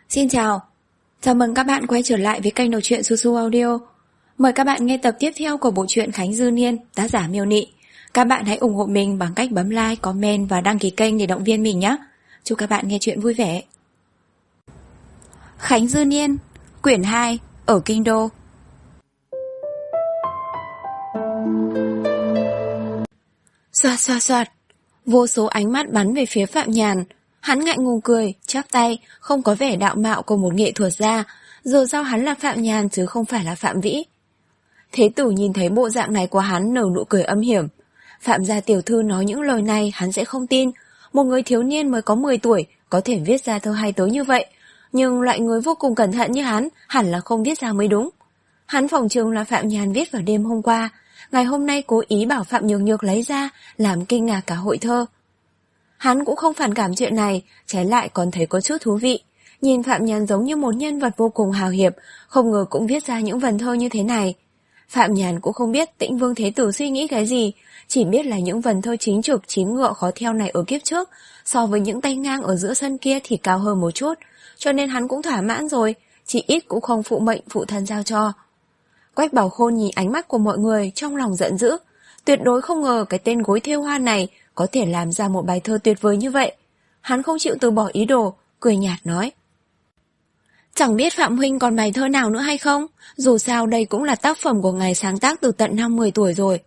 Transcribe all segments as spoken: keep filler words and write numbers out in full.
Xin chào, chào mừng các bạn quay trở lại với kênh đọc truyện Su Su Audio. Mời các bạn nghe tập tiếp theo của bộ truyện Khánh Dư Niên, tác giả Miêu Nị. Các bạn hãy ủng hộ mình bằng cách bấm like, comment và đăng ký kênh để động viên mình nhé. Chúc các bạn nghe truyện vui vẻ. Khánh Dư Niên, quyển hai, ở Kinh Đô. Xoạt xoạt xoạt, vô số ánh mắt bắn về phía Phạm Nhàn. Hắn ngại ngùng cười, chắp tay, không có vẻ đạo mạo của một nghệ thuật gia, dù sao hắn là Phạm Nhàn chứ không phải là Phạm Vĩ. Thế tử nhìn thấy bộ dạng này của hắn nở nụ cười âm hiểm. Phạm gia tiểu thư nói những lời này hắn sẽ không tin. Một người thiếu niên mới có mười tuổi có thể viết ra thơ hay tới như vậy, nhưng loại người vô cùng cẩn thận như hắn hẳn là không viết ra mới đúng. Hắn phỏng chừng là Phạm Nhàn viết vào đêm hôm qua, ngày hôm nay cố ý bảo Phạm Nhược Nhược lấy ra, làm kinh ngạc cả hội thơ. Hắn cũng không phản cảm chuyện này, trái lại còn thấy có chút thú vị. Nhìn Phạm Nhàn giống như một nhân vật vô cùng hào hiệp, không ngờ cũng viết ra những vần thơ như thế này. Phạm Nhàn cũng không biết Tĩnh Vương Thế Tử suy nghĩ cái gì, chỉ biết là những vần thơ chính trực chín ngựa khó theo này ở kiếp trước, so với những tay ngang ở giữa sân kia thì cao hơn một chút, cho nên hắn cũng thỏa mãn rồi, chỉ ít cũng không phụ mệnh phụ thân giao cho. Quách Bảo Khôn nhìn ánh mắt của mọi người trong lòng giận dữ, tuyệt đối không ngờ cái tên gối thêu hoa này có thể làm ra một bài thơ tuyệt vời như vậy. Hắn không chịu từ bỏ ý đồ, cười nhạt nói: Chẳng biết Phạm huynh còn bài thơ nào nữa hay không? Dù sao đây cũng là tác phẩm của ngài sáng tác từ tận năm mười tuổi rồi.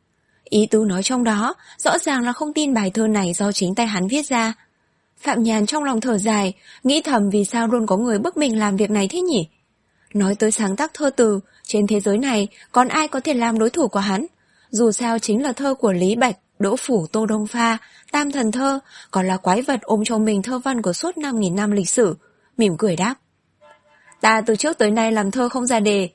Ý tứ nói trong đó, rõ ràng là không tin bài thơ này do chính tay hắn viết ra. Phạm Nhàn trong lòng thở dài, nghĩ thầm vì sao luôn có người bức mình làm việc này thế nhỉ? Nói tới sáng tác thơ từ, trên thế giới này còn ai có thể làm đối thủ của hắn? Dù sao chính là thơ của Lý Bạch, Đỗ Phủ, Tô Đông Pha, Tam Thần Thơ, còn là quái vật ôm trong mình thơ văn của suốt năm nghìn năm lịch sử. Mỉm cười đáp: Ta từ trước tới nay làm thơ không ra đề.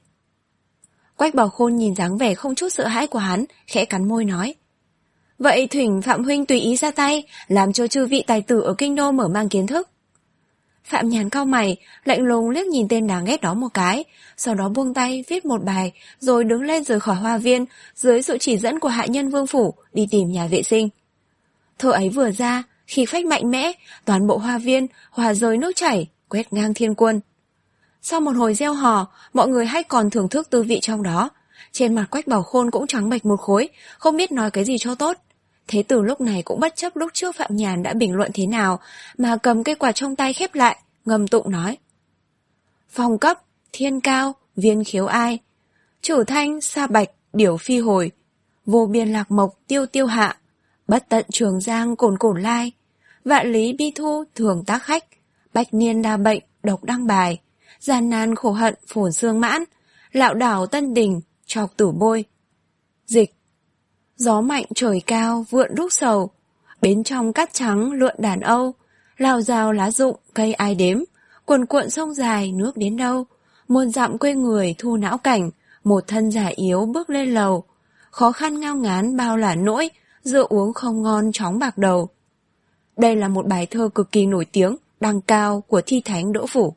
Quách Bảo Khôn nhìn dáng vẻ không chút sợ hãi của hắn, khẽ cắn môi nói: Vậy thỉnh Phạm huynh tùy ý ra tay, làm cho chư vị tài tử ở Kinh Đô mở mang kiến thức. Phạm Nhàn cau mày, lạnh lùng liếc nhìn tên đáng ghét đó một cái, sau đó buông tay viết một bài, rồi đứng lên rời khỏi hoa viên, dưới sự chỉ dẫn của hạ nhân Vương phủ, đi tìm nhà vệ sinh. Thơ ấy vừa ra, khí phách mạnh mẽ, toàn bộ hoa viên hòa rời nước chảy, quét ngang thiên quân. Sau một hồi reo hò, mọi người hay còn thưởng thức tư vị trong đó. Trên mặt Quách Bảo Khôn cũng trắng bệch một khối, không biết nói cái gì cho tốt. Thế tử lúc này cũng bất chấp lúc trước Phạm Nhàn đã bình luận thế nào, mà cầm cây quạt trong tay khép lại, ngâm tụng nói: Phong cấp, thiên cao, viên khiếu ai, trử thanh, sa bạch, điểu phi hồi, vô biên lạc mộc, tiêu tiêu hạ, bất tận trường giang, cồn cồn lai, vạn lý bi thu, thường tác khách, bạch niên đa bệnh, độc đăng bài, gian nan khổ hận, phồn xương mãn, lạo đảo tân đình, chọc tử bôi. Dịch: Gió mạnh trời cao, vượn rúc sầu, bên trong cát trắng lượn đàn âu, lao rào lá rụng, cây ai đếm, cuồn cuộn sông dài, nước đến đâu, muôn dặm quê người thu não cảnh, một thân già yếu bước lên lầu, khó khăn ngao ngán bao là nỗi, rượu uống không ngon chóng bạc đầu. Đây là một bài thơ cực kỳ nổi tiếng, đăng cao của thi thánh Đỗ Phủ.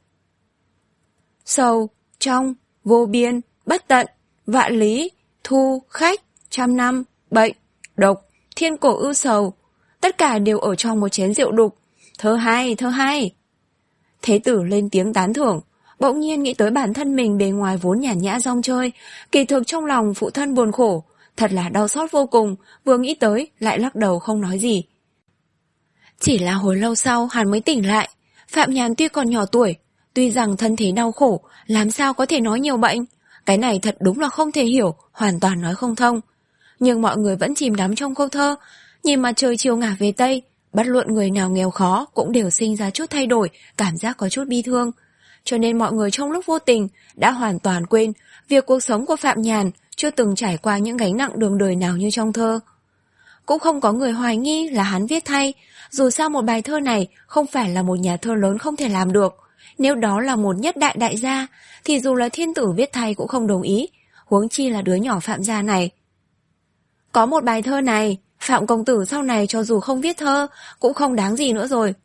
Sầu, trong, vô biên, bất tận, vạn lý, thu, khách, trăm năm, bệnh, độc, thiên cổ ưu sầu, tất cả đều ở trong một chén rượu đục. Thơ hay, thơ hay. Thế tử lên tiếng tán thưởng, bỗng nhiên nghĩ tới bản thân mình bề ngoài vốn nhàn nhã rong chơi, kỳ thực trong lòng phụ thân buồn khổ, thật là đau xót vô cùng, vừa nghĩ tới lại lắc đầu không nói gì. Chỉ là hồi lâu sau hắn mới tỉnh lại, Phạm Nhàn tuy còn nhỏ tuổi, tuy rằng thân thể đau khổ, làm sao có thể nói nhiều bệnh, cái này thật đúng là không thể hiểu, hoàn toàn nói không thông. Nhưng mọi người vẫn chìm đắm trong câu thơ, nhìn mặt trời chiều ngả về Tây, bất luận người nào nghèo khó cũng đều sinh ra chút thay đổi, cảm giác có chút bi thương. Cho nên mọi người trong lúc vô tình đã hoàn toàn quên việc cuộc sống của Phạm Nhàn chưa từng trải qua những gánh nặng đường đời nào như trong thơ. Cũng không có người hoài nghi là hắn viết thay, dù sao một bài thơ này không phải là một nhà thơ lớn không thể làm được. Nếu đó là một nhất đại đại gia, thì dù là thiên tử viết thay cũng không đồng ý, huống chi là đứa nhỏ Phạm gia này. Có một bài thơ này, Phạm công tử sau này cho dù không viết thơ, cũng không đáng gì nữa rồi.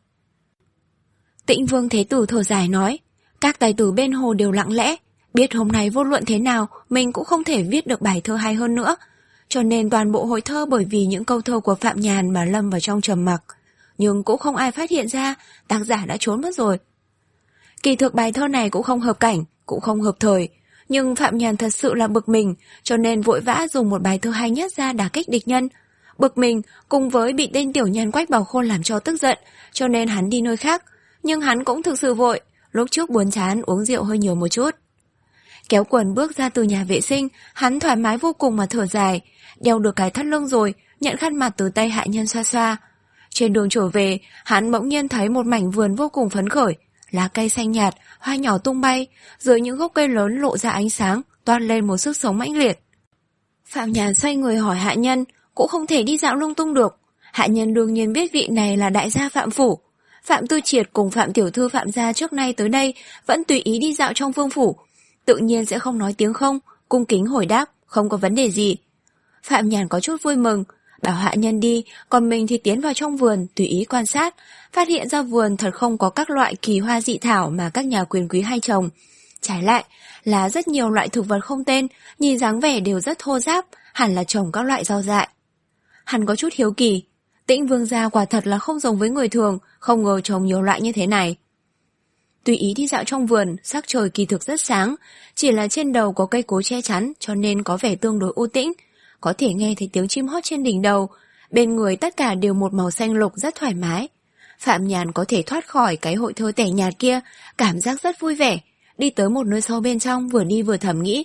Tĩnh Vương Thế Tử thở dài nói, các tài tử bên hồ đều lặng lẽ, biết hôm nay vô luận thế nào, mình cũng không thể viết được bài thơ hay hơn nữa. Cho nên toàn bộ hội thơ bởi vì những câu thơ của Phạm Nhàn mà lâm vào trong trầm mặc. Nhưng cũng không ai phát hiện ra, tác giả đã trốn mất rồi. Kỳ thực bài thơ này cũng không hợp cảnh, cũng không hợp thời, nhưng Phạm Nhàn thật sự là bực mình, cho nên vội vã dùng một bài thơ hay nhất ra đả kích địch nhân. Bực mình cùng với bị tên tiểu nhân Quách Bảo Khôn làm cho tức giận, cho nên hắn đi nơi khác, nhưng hắn cũng thực sự vội, lúc trước buồn chán uống rượu hơi nhiều một chút. Kéo quần bước ra từ nhà vệ sinh, hắn thoải mái vô cùng mà thở dài, đeo được cái thắt lưng rồi, nhận khăn mặt từ tay hạ nhân xoa xoa. Trên đường trở về, hắn bỗng nhiên thấy một mảnh vườn vô cùng phấn khởi, lá cây xanh nhạt, hoa nhỏ tung bay, dưới những gốc cây lớn lộ ra ánh sáng, toát lên một sức sống mãnh liệt. Phạm Nhàn xoay người hỏi hạ nhân, cũng không thể đi dạo lung tung được. Hạ nhân đương nhiên biết vị này là đại gia Phạm Phủ. Phạm Tư Triệt cùng Phạm Tiểu Thư Phạm gia trước nay tới đây vẫn tùy ý đi dạo trong vương phủ, tự nhiên sẽ không nói tiếng không, cung kính hồi đáp, không có vấn đề gì. Phạm Nhàn có chút vui mừng, bảo hạ nhân đi, còn mình thì tiến vào trong vườn tùy ý quan sát, phát hiện ra vườn thật không có các loại kỳ hoa dị thảo mà các nhà quyền quý hay trồng. Trái lại là rất nhiều loại thực vật không tên, nhìn dáng vẻ đều rất thô ráp, hẳn là trồng các loại rau dại. Hắn có chút hiếu kỳ, Tĩnh Vương gia quả thật là không giống với người thường, không ngờ trồng nhiều loại như thế này. Tùy ý đi dạo trong vườn, sắc trời kỳ thực rất sáng, chỉ là trên đầu có cây cối che chắn cho nên có vẻ tương đối u tĩnh, có thể nghe thấy tiếng chim hót trên đỉnh đầu, bên người tất cả đều một màu xanh lục rất thoải mái. Phạm Nhàn có thể thoát khỏi cái hội thơ tẻ nhạt kia, cảm giác rất vui vẻ, đi tới một nơi sâu bên trong vừa đi vừa thầm nghĩ.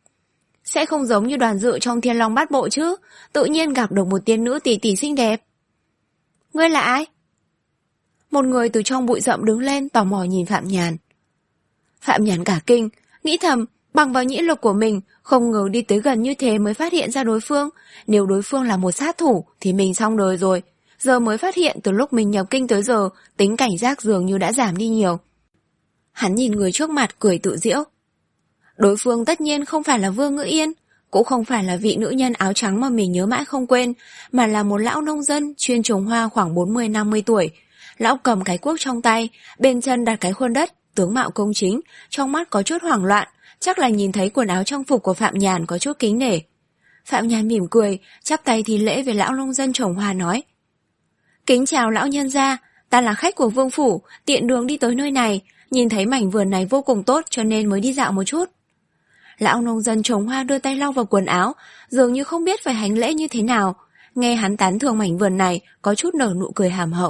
Sẽ không giống như Đoàn Dự trong Thiên Long Bát Bộ chứ, tự nhiên gặp được một tiên nữ tỷ tỷ xinh đẹp. Ngươi là ai? Một người từ trong bụi rậm đứng lên tò mò nhìn Phạm Nhàn. Phạm Nhàn cả kinh, nghĩ thầm, bằng vào nhĩ lực của mình, không ngờ đi tới gần như thế mới phát hiện ra đối phương. Nếu đối phương là một sát thủ thì mình xong đời rồi. Giờ mới phát hiện từ lúc mình nhập kinh tới giờ, tính cảnh giác dường như đã giảm đi nhiều. Hắn nhìn người trước mặt cười tự giễu. Đối phương tất nhiên không phải là Vương Ngữ Yên, cũng không phải là vị nữ nhân áo trắng mà mình nhớ mãi không quên, mà là một lão nông dân chuyên trồng hoa khoảng bốn mươi năm mươi tuổi. Lão cầm cái cuốc trong tay, bên chân đặt cái khuôn đất, tướng mạo công chính, trong mắt có chút hoảng loạn, chắc là nhìn thấy quần áo trang phục của Phạm Nhàn có chút kính nể. Phạm Nhàn mỉm cười, chắp tay thi lễ với lão nông dân trồng hoa nói. Kính chào lão nhân gia, ta là khách của vương phủ, tiện đường đi tới nơi này, nhìn thấy mảnh vườn này vô cùng tốt cho nên mới đi dạo một chút. Lão nông dân trồng hoa đưa tay lau vào quần áo, dường như không biết phải hành lễ như thế nào. Nghe hắn tán thưởng mảnh vườn này, có chút nở nụ cười hàm hậu.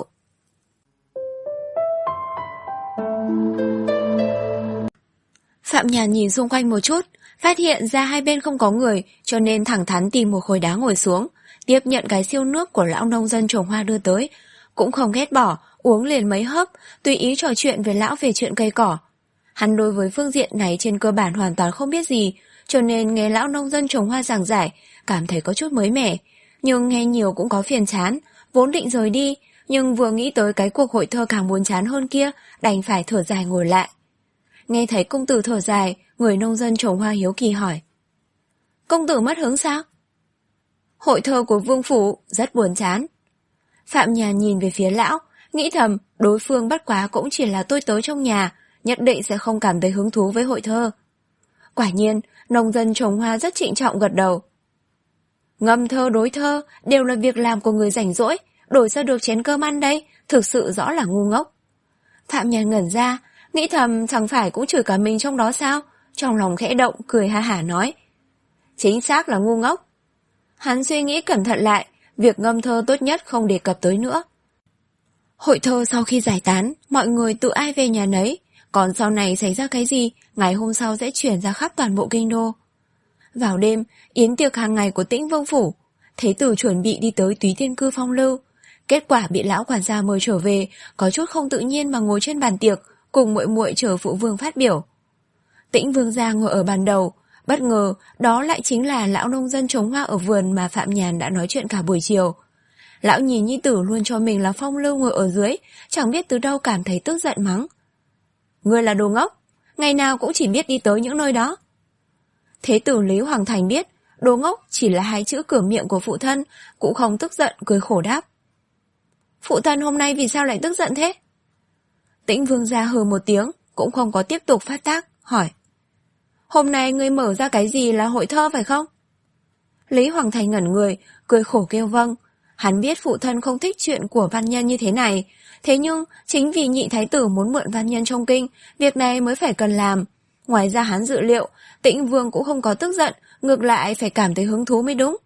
Phạm Nhàn nhìn xung quanh một chút, phát hiện ra hai bên không có người, cho nên thẳng thắn tìm một khối đá ngồi xuống, tiếp nhận cái siêu nước của lão nông dân trồng hoa đưa tới, cũng không ghét bỏ, uống liền mấy hớp, tùy ý trò chuyện với lão về chuyện cây cỏ. Hắn đối với phương diện này trên cơ bản hoàn toàn không biết gì, cho nên nghe lão nông dân trồng hoa giảng giải, cảm thấy có chút mới mẻ, nhưng nghe nhiều cũng có phiền chán, vốn định rời đi, nhưng vừa nghĩ tới cái cuộc hội thơ càng buồn chán hơn kia, đành phải thở dài ngồi lại. Nghe thấy công tử thở dài, người nông dân trồng hoa hiếu kỳ hỏi. Công tử mất hứng sao? Hội thơ của vương phủ, rất buồn chán. Phạm Nhàn nhìn về phía lão, nghĩ thầm, đối phương bất quá cũng chỉ là tôi tớ trong nhà, nhất định sẽ không cảm thấy hứng thú với hội thơ. Quả nhiên, nông dân trồng hoa rất trịnh trọng gật đầu. Ngâm thơ đối thơ đều là việc làm của người rảnh rỗi, đổi ra được chén cơm ăn đây, thực sự rõ là ngu ngốc. Phạm Nhàn ngẩn ra, nghĩ thầm chẳng phải cũng chửi cả mình trong đó sao, trong lòng khẽ động, cười ha hả nói. Chính xác là ngu ngốc. Hắn suy nghĩ cẩn thận lại, việc ngâm thơ tốt nhất không đề cập tới nữa. Hội thơ sau khi giải tán, mọi người tự ai về nhà nấy, còn sau này xảy ra cái gì, ngày hôm sau sẽ chuyển ra khắp toàn bộ kinh đô. Vào đêm, yến tiệc hàng ngày của Tĩnh Vương phủ, Thế tử chuẩn bị đi tới Túy Tiên Cư phong lưu, kết quả bị lão quản gia mời trở về, có chút không tự nhiên mà ngồi trên bàn tiệc, cùng muội muội chờ phụ vương phát biểu. Tĩnh Vương gia ngồi ở bàn đầu, bất ngờ đó lại chính là lão nông dân trồng hoa ở vườn mà Phạm Nhàn đã nói chuyện cả buổi chiều. Lão nhìn nhi tử luôn cho mình là phong lưu ngồi ở dưới, chẳng biết từ đâu cảm thấy tức giận mắng. Ngươi là đồ ngốc, ngày nào cũng chỉ biết đi tới những nơi đó. Thế tử Lý Hoàng Thành biết, đồ ngốc chỉ là hai chữ cửa miệng của phụ thân, cũng không tức giận, cười khổ đáp. Phụ thân hôm nay vì sao lại tức giận thế? Tĩnh Vương gia hừ một tiếng, cũng không có tiếp tục phát tác, hỏi. Hôm nay ngươi mở ra cái gì là hội thơ phải không? Lý Hoàng Thành ngẩn người, cười khổ kêu vâng. Hắn biết phụ thân không thích chuyện của văn nhân như thế này, Thế nhưng, chính vì nhị thái tử muốn mượn văn nhân trong kinh, việc này mới phải cần làm. Ngoài ra hắn dự liệu, Tĩnh Vương cũng không có tức giận, ngược lại phải cảm thấy hứng thú mới đúng.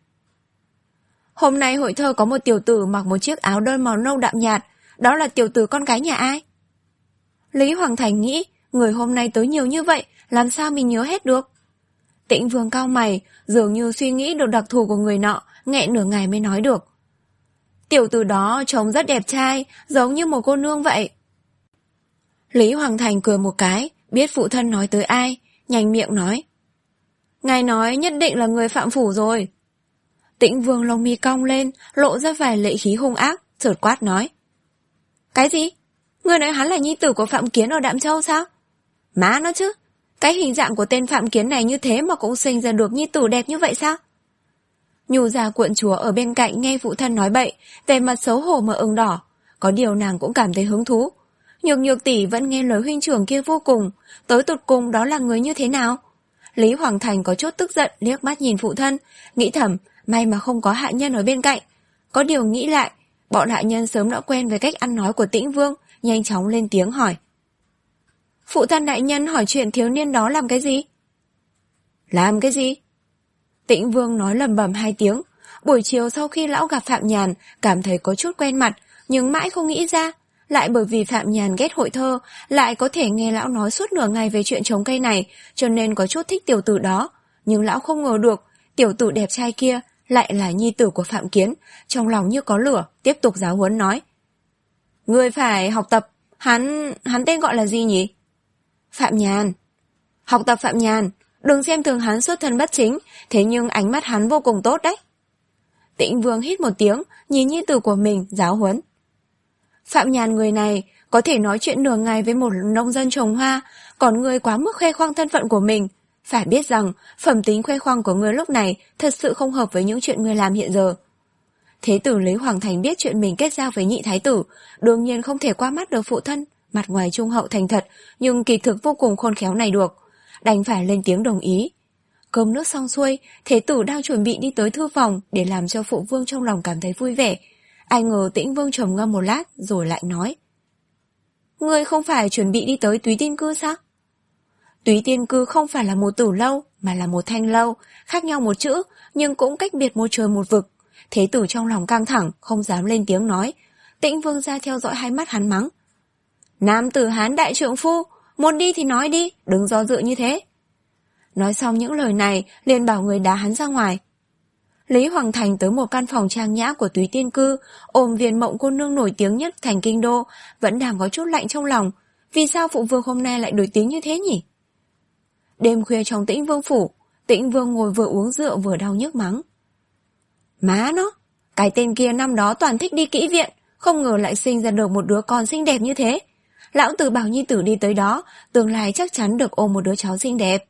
Hôm nay hội thơ có một tiểu tử mặc một chiếc áo đơn màu nâu đạm nhạt, đó là tiểu tử con gái nhà ai? Lý Hoàng Thành nghĩ, người hôm nay tới nhiều như vậy, làm sao mình nhớ hết được? Tĩnh Vương cau mày, dường như suy nghĩ được đặc thù của người nọ, nghẹn nửa ngày mới nói được. Tiểu tử đó trông rất đẹp trai, giống như một cô nương vậy. Lý Hoàng Thành cười một cái, biết phụ thân nói tới ai, nhanh miệng nói. Ngài nói nhất định là người Phạm Phủ rồi. Tĩnh Vương lông mi cong lên, lộ ra vài lệ khí hung ác, chợt quát nói. Cái gì? Ngươi nói hắn là nhi tử của Phạm Kiến ở Đạm Châu sao? Má nó chứ, cái hình dạng của tên Phạm Kiến này như thế mà cũng sinh ra được nhi tử đẹp như vậy sao? Nhu gia quận chúa ở bên cạnh nghe phụ thân nói bậy, về mặt xấu hổ mà ửng đỏ, có điều nàng cũng cảm thấy hứng thú. Nhược Nhược tỷ vẫn nghe lời huynh trưởng kia vô cùng, tới tụt cùng đó là người như thế nào? Lý Hoàng Thành có chút tức giận liếc mắt nhìn phụ thân, nghĩ thầm, may mà không có hạ nhân ở bên cạnh. Có điều nghĩ lại, bọn hạ nhân sớm đã quen với cách ăn nói của Tĩnh Vương, nhanh chóng lên tiếng hỏi. Phụ thân đại nhân hỏi chuyện thiếu niên đó làm cái gì? Làm cái gì? Tĩnh Vương nói lầm bầm hai tiếng. Buổi chiều sau khi lão gặp Phạm Nhàn, cảm thấy có chút quen mặt, nhưng mãi không nghĩ ra. Lại bởi vì Phạm Nhàn ghét hội thơ, lại có thể nghe lão nói suốt nửa ngày về chuyện trồng cây này, cho nên có chút thích tiểu tử đó. Nhưng lão không ngờ được, tiểu tử đẹp trai kia lại là nhi tử của Phạm Kiến, trong lòng như có lửa, tiếp tục giáo huấn nói. Ngươi phải học tập, hắn, hắn tên gọi là gì nhỉ? Phạm Nhàn. Học tập Phạm Nhàn, đừng xem thường hắn xuất thân bất chính, thế nhưng ánh mắt hắn vô cùng tốt đấy. Tĩnh Vương hít một tiếng, nhìn nhi tử của mình, giáo huấn. Phạm Nhàn người này, có thể nói chuyện nửa ngày với một nông dân trồng hoa, còn ngươi quá mức khoe khoang thân phận của mình. Phải biết rằng, phẩm tính khoe khoang của ngươi lúc này thật sự không hợp với những chuyện ngươi làm hiện giờ. Thế tử Lý Hoàng Thành biết chuyện mình kết giao với nhị thái tử, đương nhiên không thể qua mắt được phụ thân, mặt ngoài trung hậu thành thật, nhưng kỳ thực vô cùng khôn khéo này được. Đành phải lên tiếng đồng ý. Cơm nước xong xuôi, thế tử đang chuẩn bị đi tới thư phòng để làm cho phụ vương trong lòng cảm thấy vui vẻ. Ai ngờ Tĩnh Vương trầm ngâm một lát rồi lại nói. Ngươi không phải chuẩn bị đi tới Túy Tiên Cư sao? Túy Tiên Cư không phải là một tử lâu, mà là một thanh lâu, khác nhau một chữ, nhưng cũng cách biệt một trời một vực. Thế tử trong lòng căng thẳng, không dám lên tiếng nói. Tĩnh Vương ra theo dõi hai mắt hắn mắng. Nam tử Hán đại trượng phu, muốn đi thì nói đi, đừng do dự như thế. Nói xong những lời này, liền bảo người đá hắn ra ngoài. Lý Hoàng Thành tới một căn phòng trang nhã của Túy Tiên Cư, ôm viên mộng cô nương nổi tiếng nhất thành kinh đô, vẫn đang có chút lạnh trong lòng. Vì sao phụ vương hôm nay lại đổi tiếng như thế nhỉ? Đêm khuya trong Tĩnh Vương phủ, Tĩnh Vương ngồi vừa uống rượu vừa đau nhức mắng. Má nó, cái tên kia năm đó toàn thích đi kỹ viện, không ngờ lại sinh ra được một đứa con xinh đẹp như thế. Lão tử bảo nhi tử đi tới đó, tương lai chắc chắn được ôm một đứa cháu xinh đẹp.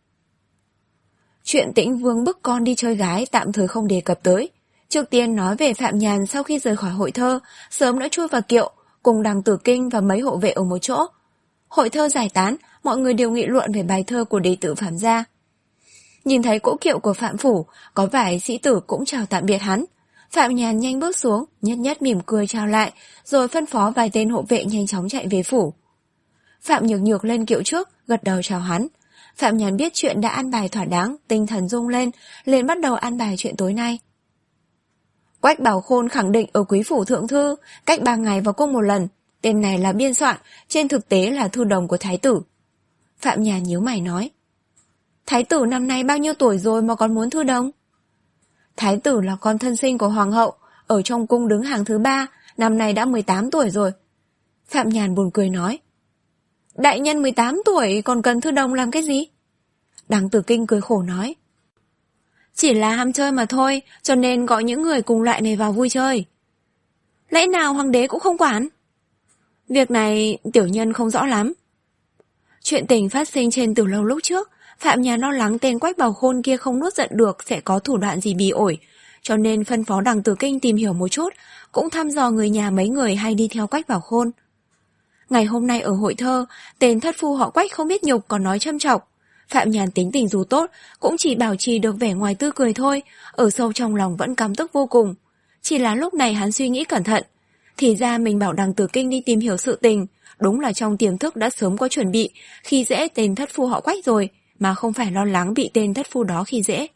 Chuyện Tĩnh Vương bức con đi chơi gái tạm thời không đề cập tới. Trước tiên nói về Phạm Nhàn sau khi rời khỏi hội thơ, sớm đã chui vào kiệu, cùng Đằng Tử Kinh và mấy hộ vệ ở một chỗ. Hội thơ giải tán, mọi người đều nghị luận về bài thơ của đệ tử Phạm gia. Nhìn thấy cỗ kiệu của Phạm Phủ, có vài sĩ tử cũng chào tạm biệt hắn. Phạm Nhàn nhanh bước xuống, nhất nhất mỉm cười chào lại, rồi phân phó vài tên hộ vệ nhanh chóng chạy về phủ. Phạm Nhược Nhược lên kiệu trước, gật đầu chào hắn. Phạm Nhàn biết chuyện đã an bài thỏa đáng, tinh thần rung lên, liền bắt đầu an bài chuyện tối nay. Quách Bảo Khôn khẳng định ở Quý phủ thượng thư, cách ba ngày vào cung một lần. Tên này là biên soạn, trên thực tế là thư đồng của thái tử. Phạm Nhàn nhíu mày nói. Thái tử năm nay bao nhiêu tuổi rồi mà còn muốn thư đồng? Thái tử là con thân sinh của hoàng hậu, ở trong cung đứng hàng thứ ba, năm nay đã mười tám tuổi rồi. Phạm Nhàn buồn cười nói. Đại nhân mười tám tuổi còn cần thư đồng làm cái gì? Đằng Tử Kinh cười khổ nói. Chỉ là ham chơi mà thôi, cho nên gọi những người cùng loại này vào vui chơi. Lẽ nào hoàng đế cũng không quản? Việc này tiểu nhân không rõ lắm. Chuyện tình phát sinh trên từ lâu lúc trước, Phạm Nhàn lo lắng tên Quách Bảo Khôn kia không nuốt giận được sẽ có thủ đoạn gì bỉ ổi, cho nên phân phó Đằng Tử Kinh tìm hiểu một chút, cũng thăm dò người nhà mấy người hay đi theo Quách Bảo Khôn. Ngày hôm nay ở hội thơ, tên thất phu họ Quách không biết nhục còn nói châm chọc. Phạm Nhàn tính tình dù tốt, cũng chỉ bảo trì được vẻ ngoài tươi cười thôi, ở sâu trong lòng vẫn căm tức vô cùng. Chỉ là lúc này hắn suy nghĩ cẩn thận. Thì ra mình bảo Đằng Tử Kinh đi tìm hiểu sự tình, đúng là trong tiềm thức đã sớm có chuẩn bị, khi dễ tên thất phu họ Quách rồi, mà không phải lo lắng bị tên thất phu đó khi dễ.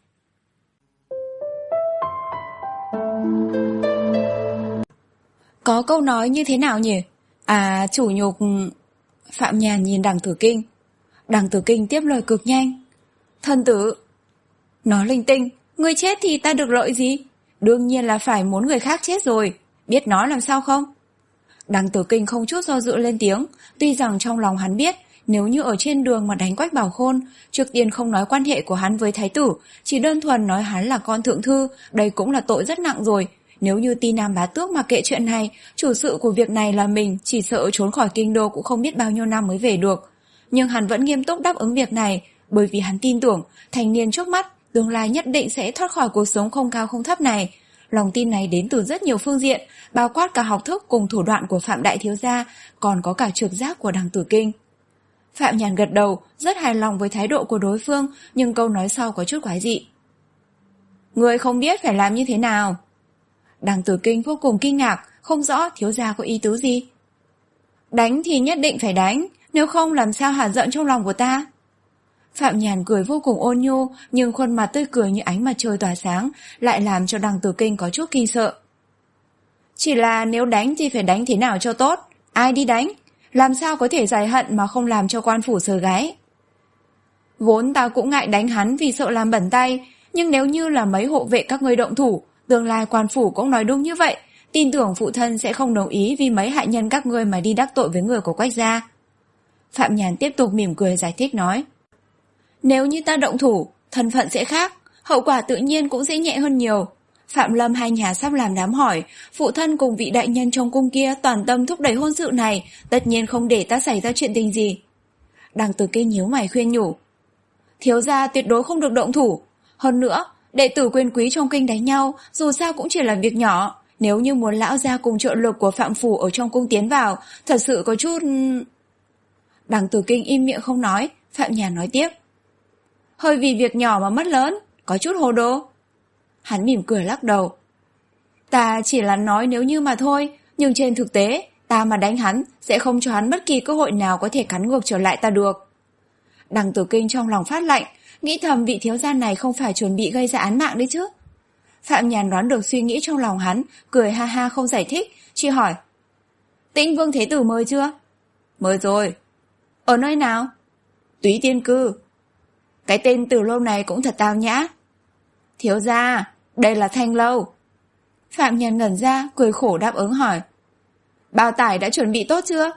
Có câu nói như thế nào nhỉ? À, chủ nhục... Phạm Nhàn nhìn Đằng Tử Kinh. Đằng Tử Kinh tiếp lời cực nhanh. Thân tử. Nó linh tinh, người chết thì ta được lợi gì? Đương nhiên là phải muốn người khác chết rồi. Biết nói làm sao không? Đằng Tử Kinh không chút do dự lên tiếng. Tuy rằng trong lòng hắn biết, nếu như ở trên đường mà đánh Quách Bảo Khôn, trước tiên không nói quan hệ của hắn với thái tử, chỉ đơn thuần nói hắn là con thượng thư, đây cũng là tội rất nặng rồi. Nếu như Ti Nam bá tước mà kệ chuyện này, chủ sự của việc này là mình, chỉ sợ trốn khỏi kinh đô cũng không biết bao nhiêu năm mới về được. Nhưng hắn vẫn nghiêm túc đáp ứng việc này, bởi vì hắn tin tưởng thanh niên trước mắt tương lai nhất định sẽ thoát khỏi cuộc sống không cao không thấp này. Lòng tin này đến từ rất nhiều phương diện, bao quát cả học thức cùng thủ đoạn của Phạm đại thiếu gia, còn có cả trực giác của Đằng Tử Kinh. Phạm Nhàn gật đầu, rất hài lòng với thái độ của đối phương, nhưng câu nói sau có chút quái dị. Người không biết phải làm như thế nào? Đằng Tử Kinh vô cùng kinh ngạc, không rõ thiếu gia có ý tứ gì. Đánh thì nhất định phải đánh, nếu không làm sao hả giận trong lòng của ta? Phạm Nhàn cười vô cùng ôn nhu, nhưng khuôn mặt tươi cười như ánh mặt trời tỏa sáng, lại làm cho Đằng Tử Kinh có chút kinh sợ. Chỉ là nếu đánh thì phải đánh thế nào cho tốt, ai đi đánh? Làm sao có thể giải hận mà không làm cho quan phủ sờ gáy? Vốn ta cũng ngại đánh hắn vì sợ làm bẩn tay, nhưng nếu như là mấy hộ vệ các ngươi động thủ, tương lai quan phủ cũng nói đúng như vậy, tin tưởng phụ thân sẽ không đồng ý vì mấy hại nhân các ngươi mà đi đắc tội với người của Quách gia. Phạm Nhàn tiếp tục mỉm cười giải thích nói. Nếu như ta động thủ, thân phận sẽ khác, hậu quả tự nhiên cũng sẽ nhẹ hơn nhiều. Phạm Lâm hai nhà sắp làm đám hỏi, phụ thân cùng vị đại nhân trong cung kia toàn tâm thúc đẩy hôn sự này, tất nhiên không để ta xảy ra chuyện tình gì. Đằng Tử Kinh nhíu mày khuyên nhủ. Thiếu gia tuyệt đối không được động thủ. Hơn nữa, đệ tử quyền quý trong kinh đánh nhau, dù sao cũng chỉ là việc nhỏ. Nếu như muốn lão gia cùng trợ lực của Phạm phủ ở trong cung tiến vào, thật sự có chút... Đằng Tử Kinh im miệng không nói, Phạm Nhàn nói tiếp. Hơi vì việc nhỏ mà mất lớn, có chút hồ đồ. Hắn mỉm cười lắc đầu. Ta chỉ là nói nếu như mà thôi, nhưng trên thực tế, ta mà đánh hắn sẽ không cho hắn bất kỳ cơ hội nào có thể cắn ngược trở lại ta được. Đằng Tử Kinh trong lòng phát lạnh, nghĩ thầm vị thiếu gia này không phải chuẩn bị gây ra án mạng đấy chứ. Phạm Nhàn đoán được suy nghĩ trong lòng hắn, cười ha ha không giải thích, chỉ hỏi. Tĩnh Vương Thế Tử mời chưa? Mời rồi. Ở nơi nào? Túy Tiên Cư. Cái tên Từ Lâu này cũng thật tao nhã. Thiếu gia, đây là Thanh Lâu. Phạm Nhàn ngẩn ra, cười khổ đáp ứng hỏi. Bao tải đã chuẩn bị tốt chưa?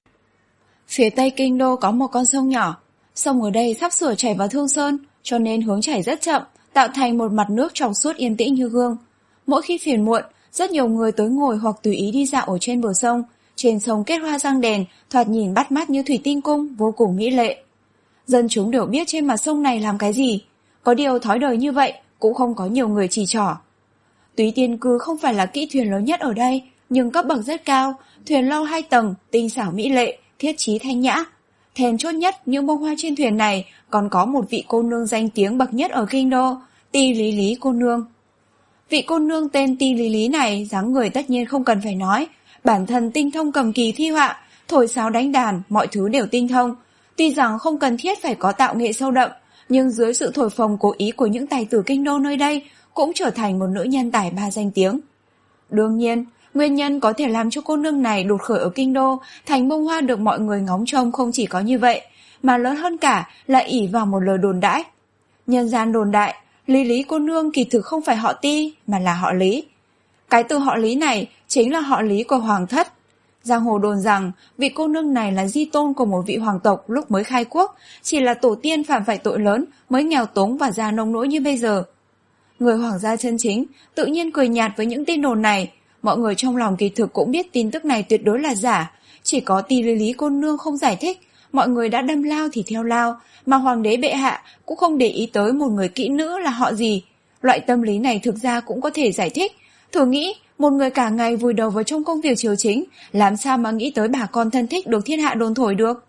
Phía tây kinh đô có một con sông nhỏ. Sông ở đây sắp sửa chảy vào Thương Sơn, cho nên hướng chảy rất chậm, tạo thành một mặt nước trong suốt yên tĩnh như gương. Mỗi khi phiền muộn, rất nhiều người tới ngồi hoặc tùy ý đi dạo ở trên bờ sông. Trên sông kết hoa răng đèn, thoạt nhìn bắt mắt như thủy tinh cung, vô cùng mỹ lệ. Dân chúng đều biết trên mặt sông này làm cái gì. Có điều thói đời như vậy, cũng không có nhiều người chỉ trỏ. Túy Tiên Cư không phải là kỹ thuyền lớn nhất ở đây, nhưng cấp bậc rất cao, thuyền lâu hai tầng, tinh xảo mỹ lệ, thiết trí thanh nhã. Thèn chốt nhất những bông hoa trên thuyền này còn có một vị cô nương danh tiếng bậc nhất ở kinh đô, Ti Lý Lý cô nương. Vị cô nương tên Ti Lý Lý này dáng người tất nhiên không cần phải nói, bản thân tinh thông cầm kỳ thi họa, thổi sáo đánh đàn, mọi thứ đều tinh thông. Tuy rằng không cần thiết phải có tạo nghệ sâu đậm, nhưng dưới sự thổi phồng cố ý của những tài tử kinh đô nơi đây cũng trở thành một nữ nhân tài ba danh tiếng. Đương nhiên, nguyên nhân có thể làm cho cô nương này đột khởi ở kinh đô thành bông hoa được mọi người ngóng trông không chỉ có như vậy, mà lớn hơn cả là ỷ vào một lời đồn đãi. Nhân gian đồn đại, Lý Lý cô nương kỳ thực không phải họ Ti mà là họ Lý. Cái từ họ Lý này chính là họ Lý của hoàng thất. Giang hồ đồn rằng vị cô nương này là di tôn của một vị hoàng tộc lúc mới khai quốc, chỉ là tổ tiên phạm phải tội lớn mới nghèo túng và già nông nỗi như bây giờ. Người hoàng gia chân chính tự nhiên cười nhạt với những tin đồn này. Mọi người trong lòng kỳ thực cũng biết tin tức này tuyệt đối là giả, chỉ có Ti Lý Lý cô nương không giải thích, mọi người đã đâm lao thì theo lao, mà hoàng đế bệ hạ cũng không để ý tới một người kỹ nữ là họ gì. Loại tâm lý này thực ra cũng có thể giải thích. Thử nghĩ, một người cả ngày vùi đầu vào trong công việc triều chính, làm sao mà nghĩ tới bà con thân thích được thiên hạ đồn thổi được.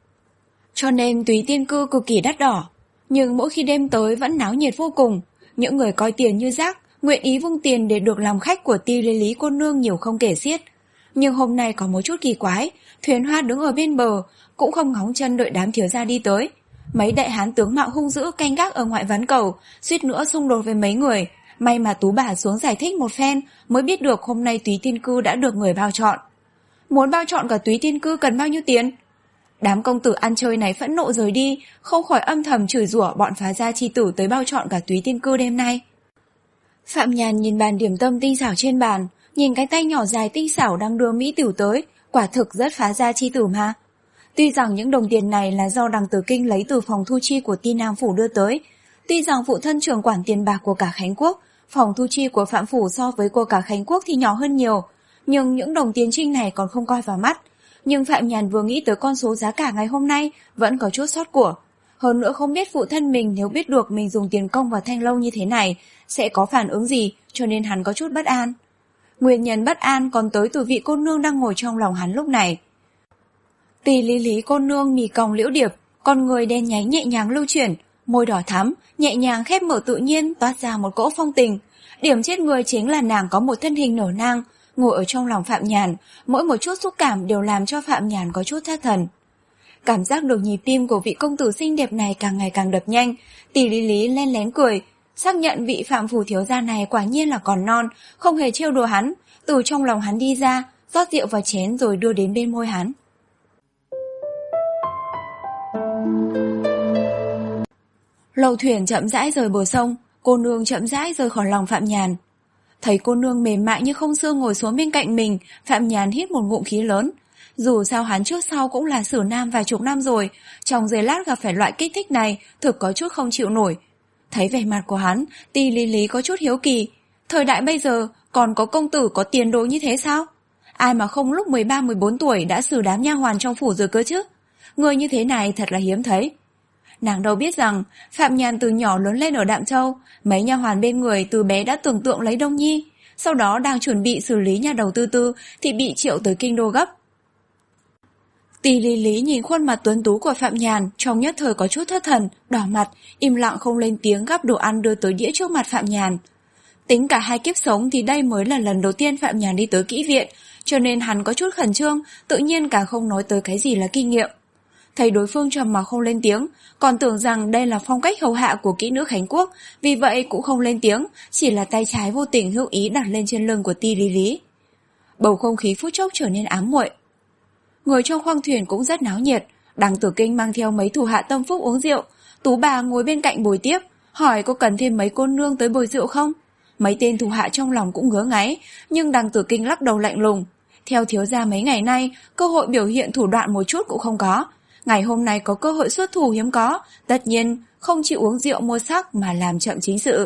Cho nên Túy Tiên Cư cực kỳ đắt đỏ, nhưng mỗi khi đêm tới vẫn náo nhiệt vô cùng. Những người coi tiền như rác, nguyện ý vung tiền để được làm khách của Ti Lý Lý cô nương nhiều không kể xiết. Nhưng hôm nay có một chút kỳ quái, Thuyền Hoa đứng ở bên bờ, cũng không ngóng chân đợi đám thiếu gia đi tới. Mấy đại hán tướng mạo hung dữ canh gác ở ngoại ván cầu, suýt nữa xung đột với mấy người. May mà Tú bà xuống giải thích một phen, mới biết được hôm nay Túy Tiên Cư đã được người bao chọn. Muốn bao chọn cả Túy Tiên Cư cần bao nhiêu tiền? Đám công tử ăn chơi này phẫn nộ rời đi, không khỏi âm thầm chửi rủa bọn phá gia chi tử tới bao chọn cả Túy Tiên Cư đêm nay. Phạm Nhàn nhìn bàn điểm tâm tinh xảo trên bàn, nhìn cái tay nhỏ dài tinh xảo đang đưa mỹ tiểu tới, quả thực rất phá gia chi tử mà. Tuy rằng những đồng tiền này là do Đằng Tử Kinh lấy từ phòng thu chi của Ti Nam Phủ đưa tới, tuy rằng phụ thân trưởng quản tiền bạc của cả Khánh Quốc, phòng thu chi của Phạm Phủ so với của cả Khánh Quốc thì nhỏ hơn nhiều, nhưng những đồng tiền trinh này còn không coi vào mắt. Nhưng Phạm Nhàn vừa nghĩ tới con số giá cả ngày hôm nay vẫn có chút sót của. Hơn nữa không biết phụ thân mình nếu biết được mình dùng tiền công vào thanh lâu như thế này sẽ có phản ứng gì, cho nên hắn có chút bất an. Nguyên nhân bất an còn tới từ vị cô nương đang ngồi trong lòng hắn lúc này. Tỷ lý lý cô nương mì cong liễu điệp, con người đen nhánh nhẹ nhàng lưu chuyển, môi đỏ thắm, nhẹ nhàng khép mở tự nhiên toát ra một cỗ phong tình. Điểm chết người chính là nàng có một thân hình nở nang, ngồi ở trong lòng Phạm Nhàn, mỗi một chút xúc cảm đều làm cho Phạm Nhàn có chút thất thần. Cảm giác được nhịp tim của vị công tử xinh đẹp này càng ngày càng đập nhanh, tỷ lý lý len lén cười, xác nhận vị Phạm Phủ thiếu gia này quả nhiên là còn non, không hề trêu đùa hắn, từ trong lòng hắn đi ra, rót rượu vào chén rồi đưa đến bên môi hắn. Lầu thuyền chậm rãi rời bờ sông, cô nương chậm rãi rời khỏi lòng Phạm Nhàn. Thấy cô nương mềm mại như không xương ngồi xuống bên cạnh mình, Phạm Nhàn hít một ngụm khí lớn. Dù sao hắn trước sau cũng là sử nam vài chục năm rồi, trong giây lát gặp phải loại kích thích này, thực có chút không chịu nổi. Thấy vẻ mặt của hắn, Ti Lý Lý có chút hiếu kỳ. Thời đại bây giờ, còn có công tử có tiền đồ như thế sao? Ai mà không lúc mười ba mười bốn tuổi đã xử đám nha hoàn trong phủ rồi cơ chứ? Người như thế này thật là hiếm thấy. Nàng đâu biết rằng, Phạm Nhàn từ nhỏ lớn lên ở Đạm Châu, mấy nha hoàn bên người từ bé đã tưởng tượng lấy Đông Nhi, sau đó đang chuẩn bị xử lý nhà đầu tư tư thì bị triệu tới kinh đô gấp. Tỷ Lý Lý nhìn khuôn mặt tuấn tú của Phạm Nhàn, trong nhất thời có chút thất thần, đỏ mặt, im lặng không lên tiếng gắp đồ ăn đưa tới đĩa trước mặt Phạm Nhàn. Tính cả hai kiếp sống thì đây mới là lần đầu tiên Phạm Nhàn đi tới kỹ viện, cho nên hắn có chút khẩn trương, tự nhiên càng không nói tới cái gì là kinh nghiệm. Thấy đối phương trầm mặc không lên tiếng, còn tưởng rằng đây là phong cách hầu hạ của kỹ nữ Khánh Quốc, vì vậy cũng không lên tiếng, chỉ là tay trái vô tình hữu ý đặt lên trên lưng của Ti Lý Lý. Bầu không khí phút chốc trở nên ám muội. Người trong khoang thuyền cũng rất náo nhiệt, Đằng Tử Kinh mang theo mấy thủ hạ tâm phúc uống rượu, Tú bà ngồi bên cạnh bồi tiếp, hỏi có cần thêm mấy cô nương tới bồi rượu không? Mấy tên thủ hạ trong lòng cũng ngứa ngáy, nhưng Đằng Tử Kinh lắc đầu lạnh lùng. Theo thiếu gia mấy ngày nay, cơ hội biểu hiện thủ đoạn một chút cũng không có. Ngày hôm nay có cơ hội xuất thủ hiếm có, tất nhiên không chịu uống rượu mua sắc mà làm chậm chính sự.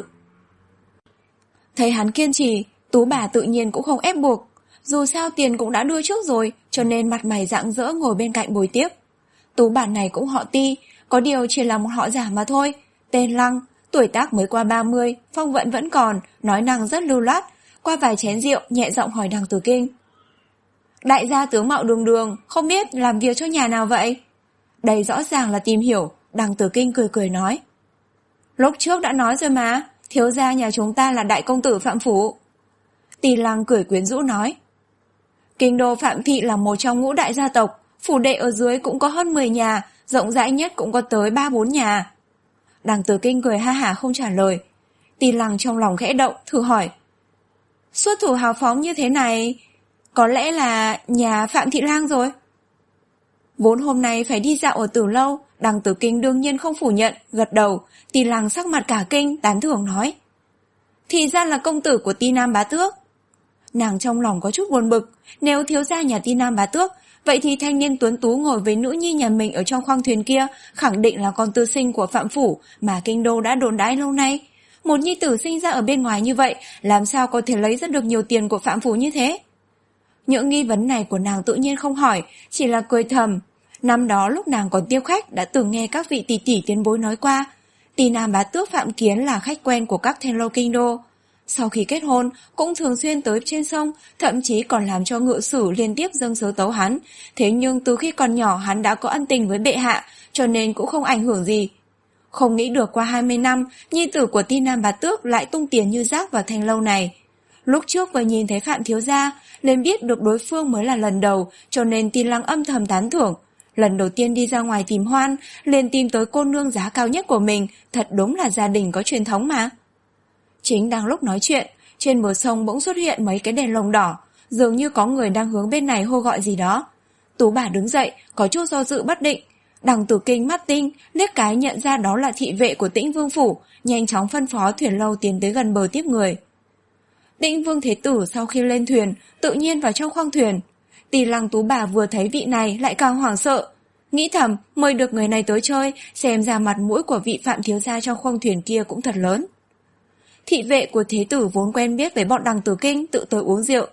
Thấy hắn kiên trì, Tú bà tự nhiên cũng không ép buộc. Dù sao tiền cũng đã đưa trước rồi, cho nên mặt mày rạng rỡ ngồi bên cạnh bồi tiếp. Tú bà này cũng họ Ti, có điều chỉ là một họ giả mà thôi. Tên Lăng, tuổi tác mới qua ba mươi, phong vận vẫn còn, nói năng rất lưu loát. Qua vài chén rượu, nhẹ giọng hỏi Đằng Tử Kinh. Đại gia tướng mạo đường đường, không biết làm việc cho nhà nào vậy? Đây rõ ràng là tìm hiểu, Đằng Tử Kinh cười cười nói. Lúc trước đã nói rồi mà, thiếu gia nhà chúng ta là đại công tử Phạm Phủ. Ti Lăng cười quyến rũ nói. Kinh đô Phạm Thị là một trong ngũ đại gia tộc, phủ đệ ở dưới cũng có hơn mười nhà, rộng rãi nhất cũng có tới ba bốn nhà. Đằng Tử Kinh cười ha hả không trả lời. Ti Lăng trong lòng khẽ động, thử hỏi. Xuất thủ hào phóng như thế này, có lẽ là nhà Phạm Thị Lang rồi? Vốn hôm nay phải đi dạo ở Tử Lâu, Đằng Tử Kinh đương nhiên không phủ nhận, gật đầu. Ti Lăng sắc mặt cả kinh, tán thưởng nói. Thì ra là công tử của Ti Nam Bá Tước. Nàng trong lòng có chút buồn bực, nếu thiếu gia nhà Ti Nam Bá Tước, vậy thì thanh niên tuấn tú ngồi với nữ nhi nhà mình ở trong khoang thuyền kia khẳng định là con tư sinh của Phạm Phủ mà kinh đô đã đồn đãi lâu nay. Một nhi tử sinh ra ở bên ngoài như vậy, làm sao có thể lấy ra được nhiều tiền của Phạm Phủ như thế? Những nghi vấn này của nàng tự nhiên không hỏi, chỉ là cười thầm. Năm đó lúc nàng còn tiếp khách đã từng nghe các vị tỷ tỷ tiền bối nói qua, Ti Nam Bá Tước Phạm Kiến là khách quen của các thanh lâu kinh đô. Sau khi kết hôn, cũng thường xuyên tới trên sông, thậm chí còn làm cho ngự sử liên tiếp dâng sớ tấu hắn. Thế nhưng từ khi còn nhỏ hắn đã có ân tình với bệ hạ, cho nên cũng không ảnh hưởng gì. Không nghĩ được qua hai mươi năm, nhi tử của Ti Nam Bá Tước lại tung tiền như rác vào thanh lâu này. Lúc trước vừa nhìn thấy Phạm thiếu gia, nên biết được đối phương mới là lần đầu, cho nên tin lăng âm thầm tán thưởng. Lần đầu tiên đi ra ngoài tìm Hoan, liền tìm tới cô nương giá cao nhất của mình, thật đúng là gia đình có truyền thống mà. Chính đang lúc nói chuyện, trên bờ sông bỗng xuất hiện mấy cái đèn lồng đỏ, dường như có người đang hướng bên này hô gọi gì đó. Tú bà đứng dậy, có chút do dự bất định. Đằng Tử Kinh mắt tinh, liếc cái nhận ra đó là thị vệ của Tĩnh Vương phủ, nhanh chóng phân phó thuyền lâu tiến tới gần bờ tiếp người. Tĩnh Vương Thế Tử sau khi lên thuyền, tự nhiên vào trong khoang thuyền. Tỷ Lăng Tú bà vừa thấy vị này lại càng hoảng sợ, nghĩ thầm mời được người này tới chơi, xem ra mặt mũi của vị Phạm thiếu gia trong khoang thuyền kia cũng thật lớn. Thị vệ của Thế Tử vốn quen biết với bọn Đằng Tử Kinh, tự tới uống rượu.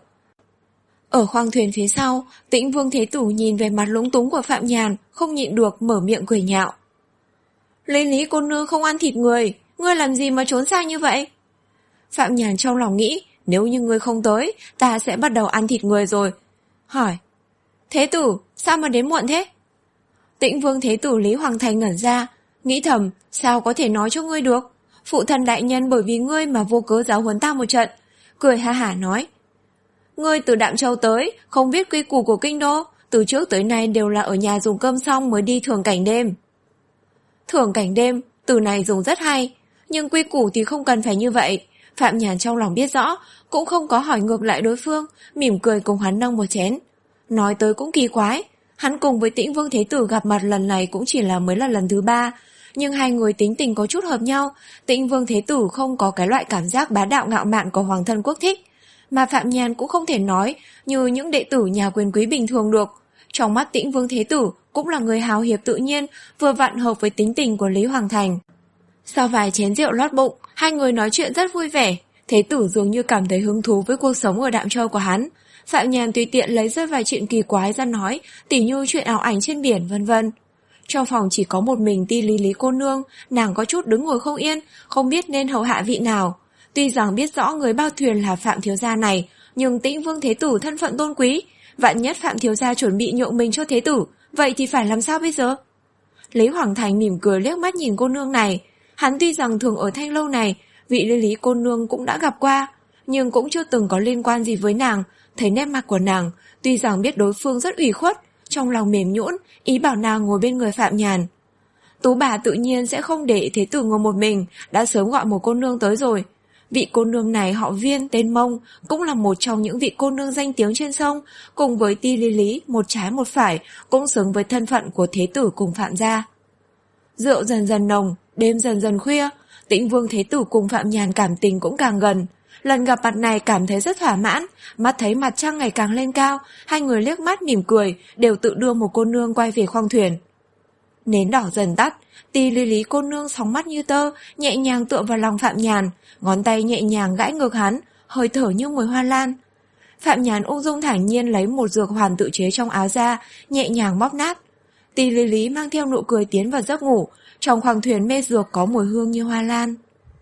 Ở khoang thuyền phía sau, Tĩnh Vương Thế Tử nhìn về mặt lúng túng của Phạm Nhàn, không nhịn được mở miệng cười nhạo. Lý Lý cô nương không ăn thịt người, ngươi làm gì mà trốn xa như vậy? Phạm Nhàn trong lòng nghĩ, nếu như ngươi không tới, ta sẽ bắt đầu ăn thịt người rồi. Hỏi, Thế Tử, sao mà đến muộn thế? Tĩnh Vương Thế Tử Lý Hoàng Thành ngẩn ra, nghĩ thầm, sao có thể nói cho ngươi được? Phụ thân đại nhân bởi vì ngươi mà vô cớ giáo huấn ta một trận. Cười ha hả nói, ngươi từ Đạm Châu tới, không biết quy củ của kinh đô, từ trước tới nay đều là ở nhà dùng cơm xong mới đi thưởng cảnh đêm. Thưởng cảnh đêm, từ này dùng rất hay, nhưng quy củ thì không cần phải như vậy. Phạm Nhàn trong lòng biết rõ, cũng không có hỏi ngược lại đối phương, mỉm cười cùng hắn nâng một chén. Nói tới cũng kỳ quái, hắn cùng với Tĩnh Vương Thế Tử gặp mặt lần này cũng chỉ là mới là lần thứ ba, nhưng hai người tính tình có chút hợp nhau. Tĩnh Vương Thế Tử không có cái loại cảm giác bá đạo ngạo mạn của hoàng thân quốc thích, mà Phạm Nhàn cũng không thể nói như những đệ tử nhà quyền quý bình thường được. Trong mắt Tĩnh Vương Thế Tử cũng là người hào hiệp tự nhiên, vừa vặn hợp với tính tình của Lý Hoàng Thành. Sau vài chén rượu lót bụng, hai người nói chuyện rất vui vẻ. Thế Tử dường như cảm thấy hứng thú với cuộc sống ở Đạm Châu của hắn. Phạm Nhàn tùy tiện lấy rất vài chuyện kỳ quái ra nói, tỉ như chuyện ảo ảnh trên biển vân vân. Trong phòng chỉ có một mình Ti Lý Lý cô nương, nàng có chút đứng ngồi không yên, không biết nên hầu hạ vị nào. Tuy rằng biết rõ người bao thuyền là Phạm thiếu gia này, nhưng Tĩnh Vương Thế Tử thân phận tôn quý, vạn nhất Phạm thiếu gia chuẩn bị nhượng mình cho Thế Tử, vậy thì phải làm sao bây giờ? Lý Hoàng Thành mỉm cười liếc mắt nhìn cô nương này. Hắn tuy rằng thường ở Thanh Lâu này, vị Lý Lý cô nương cũng đã gặp qua, nhưng cũng chưa từng có liên quan gì với nàng. Thấy nét mặt của nàng, tuy rằng biết đối phương rất ủy khuất, trong lòng mềm nhũn, ý bảo nàng ngồi bên người Phạm Nhàn. Tú bà tự nhiên sẽ không để Thế Tử ngồi một mình, đã sớm gọi một cô nương tới rồi. Vị cô nương này họ Viên, tên Mông, cũng là một trong những vị cô nương danh tiếng trên sông, cùng với Ti Lý Lý, một trái một phải, cũng xứng với thân phận của Thế Tử cùng Phạm gia. Rượu dần dần nồng, đêm dần dần khuya, Tĩnh Vương Thế Tử cùng Phạm Nhàn cảm tình cũng càng gần. Lần gặp mặt này cảm thấy rất thỏa mãn, mắt thấy mặt trăng ngày càng lên cao, hai người liếc mắt mỉm cười, đều tự đưa một cô nương quay về khoang thuyền. Nến đỏ dần tắt, Ti Lý Lý cô nương sóng mắt như tơ, nhẹ nhàng tựa vào lòng Phạm Nhàn, ngón tay nhẹ nhàng gãi ngực hắn, hơi thở như mùi hoa lan. Phạm Nhàn ung dung thản nhiên lấy một dược hoàn tự chế trong áo ra, nhẹ nhàng bóp nát. Ti Lý Lý mang theo nụ cười tiến vào giấc ngủ, trong khoang thuyền mê dược có mùi hương như hoa lan.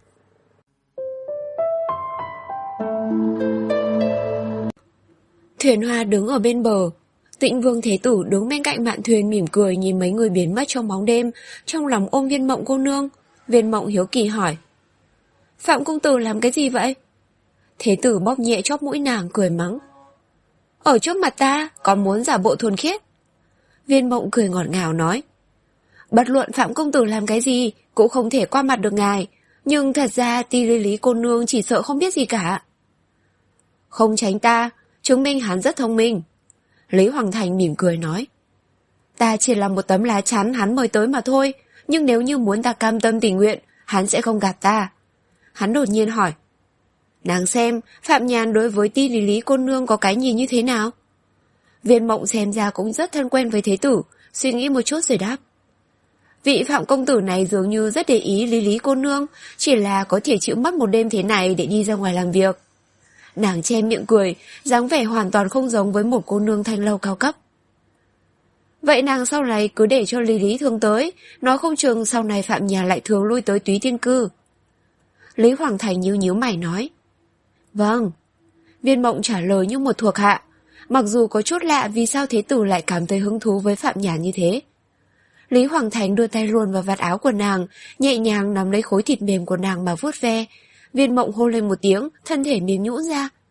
Thuyền hoa đứng ở bên bờ, Tĩnh Vương Thế Tử đứng bên cạnh mạn thuyền mỉm cười nhìn mấy người biến mất trong bóng đêm, trong lòng ôm Viên Mộng cô nương. Viên Mộng hiếu kỳ hỏi, Phạm công tử làm cái gì vậy? Thế Tử bóp nhẹ chóp mũi nàng cười mắng, ở trước mặt ta còn muốn giả bộ thuần khiết. Viên Mộng cười ngọt ngào nói, bất luận Phạm công tử làm cái gì cũng không thể qua mặt được ngài, nhưng thật ra Ti Lý Lý cô nương chỉ sợ không biết gì cả. Không tránh ta, chứng minh hắn rất thông minh. Lý Hoàng Thành mỉm cười nói, ta chỉ là một tấm lá chắn hắn mời tới mà thôi, nhưng nếu như muốn ta cam tâm tình nguyện, hắn sẽ không gạt ta. Hắn đột nhiên hỏi, nàng xem Phạm Nhàn đối với Ti Lý Lý cô nương có cái nhìn như thế nào? Viên Mộng xem ra cũng rất thân quen với Thế Tử, suy nghĩ một chút rồi đáp, vị Phạm công tử này dường như rất để ý Lý Lý cô nương, chỉ là có thể chịu mất một đêm thế này để đi ra ngoài làm việc. Nàng che miệng cười, dáng vẻ hoàn toàn không giống với một cô nương Thanh Lâu cao cấp. Vậy nàng sau này cứ để cho Lý Lý thường tới, nói không chừng sau này Phạm nhà lại thường lui tới Túy Tiên Cư. Lý Hoàng Thành nhíu nhíu mày nói, vâng. Viên Mộng trả lời như một thuộc hạ, mặc dù có chút lạ vì sao Thế Tử lại cảm thấy hứng thú với Phạm nhà như thế. Lý Hoàng Thành đưa tay luồn vào vạt áo của nàng, nhẹ nhàng nắm lấy khối thịt mềm của nàng mà vuốt ve. Viên Mộng hô lên một tiếng, thân thể mềm nhũn ra,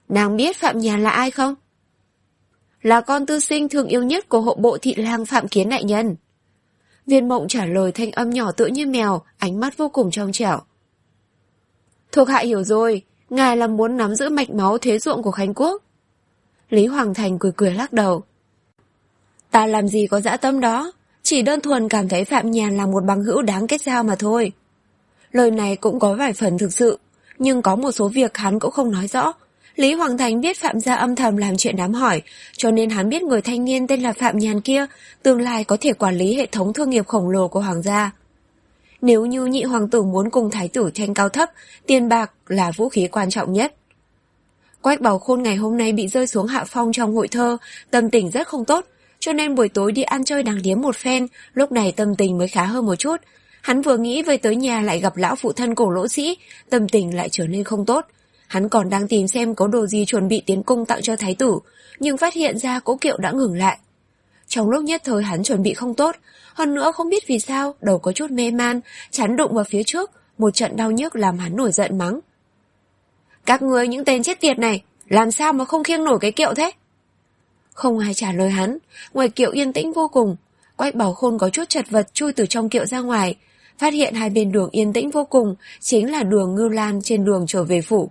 Nàng biết Phạm Nhàn là ai không? Là con tư sinh thương yêu nhất của hộ bộ thị lang Phạm Kiến đại nhân. Viên Mộng trả lời thanh âm nhỏ tựa như mèo, ánh mắt vô cùng trong trẻo. Thuộc hạ hiểu rồi, ngài là muốn nắm giữ mạch máu thế ruộng của Khánh Quốc. Lý Hoàng Thành cười cười lắc đầu. Ta làm gì có dã tâm đó, chỉ đơn thuần cảm thấy Phạm Nhàn là một bằng hữu đáng kết giao mà thôi. Lời này cũng có vài phần thực sự, nhưng có một số việc hắn cũng không nói rõ. Lý Hoàng Thành biết Phạm gia âm thầm làm chuyện đám hỏi, cho nên hắn biết người thanh niên tên là Phạm Nhàn kia tương lai có thể quản lý hệ thống thương nghiệp khổng lồ của Hoàng gia. Nếu như nhị hoàng tử muốn cùng thái tử tranh cao thấp, tiền bạc là vũ khí quan trọng nhất. Quách Bảo Khôn ngày hôm nay bị rơi xuống hạ phong trong hội thơ, tâm tình rất không tốt, cho nên buổi tối đi ăn chơi đàng điếm một phen, lúc này tâm tình mới khá hơn một chút. Hắn vừa nghĩ về tới nhà lại gặp lão phụ thân Cổ Lỗ Sĩ, tâm tình lại trở nên không tốt. Hắn còn đang tìm xem có đồ gì chuẩn bị tiến cung tặng cho thái tử, nhưng phát hiện ra cỗ kiệu đã ngừng lại. Trong lúc nhất thời hắn chuẩn bị không tốt, hơn nữa không biết vì sao, đầu có chút mê man, chán đụng vào phía trước, một trận đau nhức làm hắn nổi giận mắng. Các ngươi những tên chết tiệt này, làm sao mà không khiêng nổi cái kiệu thế? Không ai trả lời hắn, ngoài kiệu yên tĩnh vô cùng. Quách Bảo Khôn có chút chật vật chui từ trong kiệu ra ngoài, phát hiện hai bên đường yên tĩnh vô cùng, chính là đường Ngưu Lan trên đường trở về phủ.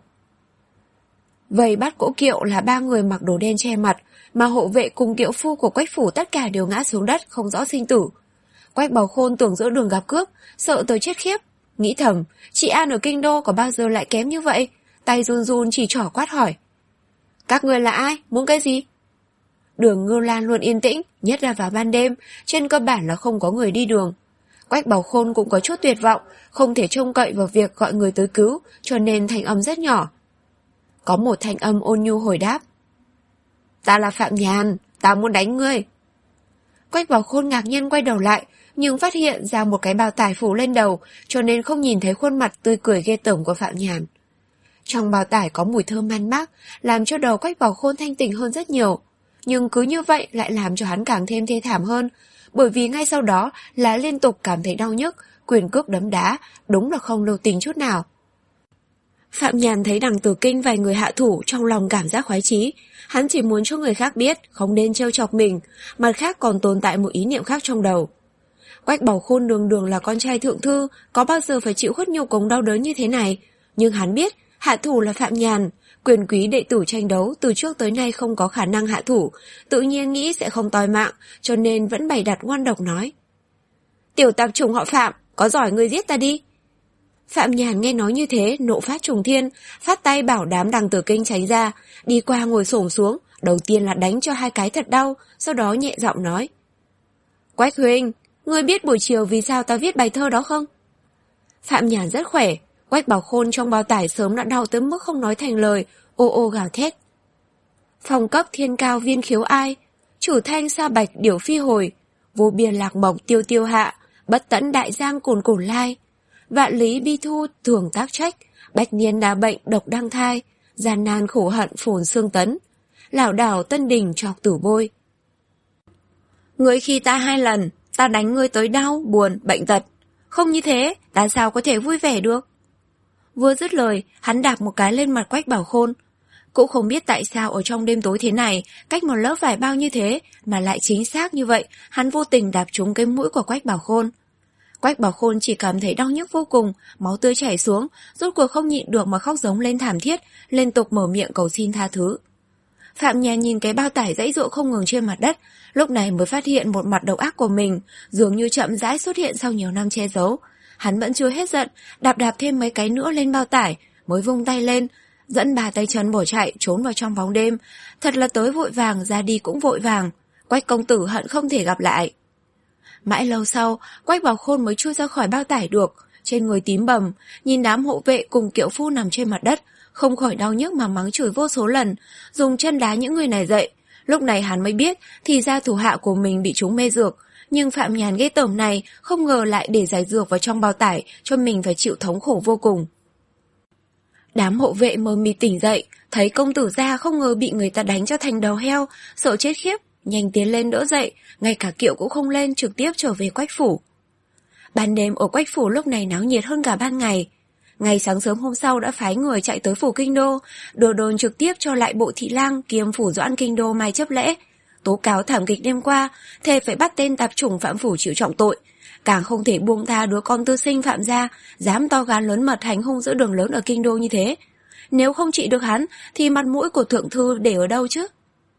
Vây bắt cỗ kiệu là ba người mặc đồ đen che mặt, mà hộ vệ cùng kiệu phu của Quách phủ tất cả đều ngã xuống đất không rõ sinh tử. Quách Bảo Khôn tưởng giữa đường gặp cướp, sợ tới chết khiếp, nghĩ thầm, chị An ở kinh đô có bao giờ lại kém như vậy, tay run run chỉ trỏ quát hỏi. Các người là ai, muốn cái gì? Đường Ngưu Lan luôn yên tĩnh, nhất là vào ban đêm, trên cơ bản là không có người đi đường. Quách Bảo Khôn cũng có chút tuyệt vọng, không thể trông cậy vào việc gọi người tới cứu, cho nên thanh âm rất nhỏ. Có một thanh âm ôn nhu hồi đáp. Ta là Phạm Nhàn, ta muốn đánh ngươi. Quách Bảo Khôn ngạc nhiên quay đầu lại, nhưng phát hiện ra một cái bao tải phủ lên đầu, cho nên không nhìn thấy khuôn mặt tươi cười ghê tởm của Phạm Nhàn. Trong bao tải có mùi thơm man mác, làm cho đầu Quách Bảo Khôn thanh tỉnh hơn rất nhiều. Nhưng cứ như vậy lại làm cho hắn càng thêm thê thảm hơn, bởi vì ngay sau đó là liên tục cảm thấy đau nhức, quyền cước đấm đá, đúng là không lưu tình chút nào. Phạm Nhàn thấy đằng Tử Kinh vài người hạ thủ, trong lòng cảm giác khoái chí. Hắn chỉ muốn cho người khác biết, không nên trêu chọc mình, mặt khác còn tồn tại một ý niệm khác trong đầu. Quách Bảo Khôn đường đường là con trai thượng thư, có bao giờ phải chịu khuất nhục cùng đau đớn như thế này. Nhưng hắn biết, hạ thủ là Phạm Nhàn, quyền quý đệ tử tranh đấu từ trước tới nay không có khả năng hạ thủ, tự nhiên nghĩ sẽ không toi mạng, cho nên vẫn bày đặt ngoan độc nói. Tiểu tặc chủng họ Phạm, có giỏi ngươi giết ta đi. Phạm Nhàn nghe nói như thế, nộ phát trùng thiên, phát tay bảo đám đằng Tử Kinh tránh ra, đi qua ngồi xổm xuống, đầu tiên là đánh cho hai cái thật đau, sau đó nhẹ giọng nói. Quách huynh, ngươi biết buổi chiều vì sao ta viết bài thơ đó không? Phạm Nhàn rất khỏe, Quách Bảo Khôn trong bao tải sớm đã đau tới mức không nói thành lời, ô ô gào thét. Phong cấp thiên cao viên khiếu ai, chủ thanh sa bạch điểu phi hồi, vô biên lạc mộc tiêu tiêu hạ, bất tẫn đại giang cồn cồn lai. Vạn lý bi thu thường tác trách, bách niên đa bệnh độc đăng thai, gian nan khổ hận phồn xương tấn, lảo đảo tân đình chọc tử bôi. Ngươi khi ta hai lần, ta đánh ngươi tới đau, buồn, bệnh tật. Không như thế, ta sao có thể vui vẻ được? Vừa dứt lời, hắn đạp một cái lên mặt Quách Bảo Khôn. Cũng không biết tại sao ở trong đêm tối thế này, cách một lớp vải bao như thế, mà lại chính xác như vậy, hắn vô tình đạp trúng cái mũi của Quách Bảo Khôn. Quách Bảo Khôn chỉ cảm thấy đau nhức vô cùng, máu tươi chảy xuống, rốt cuộc không nhịn được mà khóc giống lên thảm thiết, liên tục mở miệng cầu xin tha thứ. Phạm Nhàn nhìn cái bao tải dãy dụa không ngừng trên mặt đất, lúc này mới phát hiện một mặt độc ác của mình, dường như chậm rãi xuất hiện sau nhiều năm che giấu. Hắn vẫn chưa hết giận, đạp đạp thêm mấy cái nữa lên bao tải, mới vung tay lên, dẫn bà tay chân bỏ chạy trốn vào trong bóng đêm. Thật là tới vội vàng, ra đi cũng vội vàng. Quách công tử hận không thể gặp lại. Mãi lâu sau, Quách Bảo Khôn mới chui ra khỏi bao tải được, trên người tím bầm, nhìn đám hộ vệ cùng kiệu phu nằm trên mặt đất, không khỏi đau nhức mà mắng chửi vô số lần, dùng chân đá những người này dậy. Lúc này hắn mới biết, thì ra thủ hạ của mình bị trúng mê dược, nhưng Phạm Nhàn ghê tởm này không ngờ lại để giải dược vào trong bao tải, cho mình phải chịu thống khổ vô cùng. Đám hộ vệ mờ mịt tỉnh dậy, thấy công tử gia không ngờ bị người ta đánh cho thành đầu heo, sợ chết khiếp, nhanh tiến lên đỡ dậy, ngay cả kiệu cũng không lên, trực tiếp trở về Quách phủ. Ban đêm ở Quách phủ lúc này náo nhiệt hơn cả ban ngày. Ngày sáng sớm hôm sau đã phái người chạy tới phủ kinh đô, đưa đồn trực tiếp cho lại bộ thị lang kiêm phủ doãn kinh đô Mai Chấp Lễ, tố cáo thảm kịch đêm qua, thề phải bắt tên tạp chủng Phạm Phủ chịu trọng tội, càng không thể buông tha đứa con tư sinh Phạm gia, dám to gan lớn mật hành hung giữa đường lớn ở kinh đô như thế. Nếu không trị được hắn, thì mặt mũi của thượng thư để ở đâu chứ?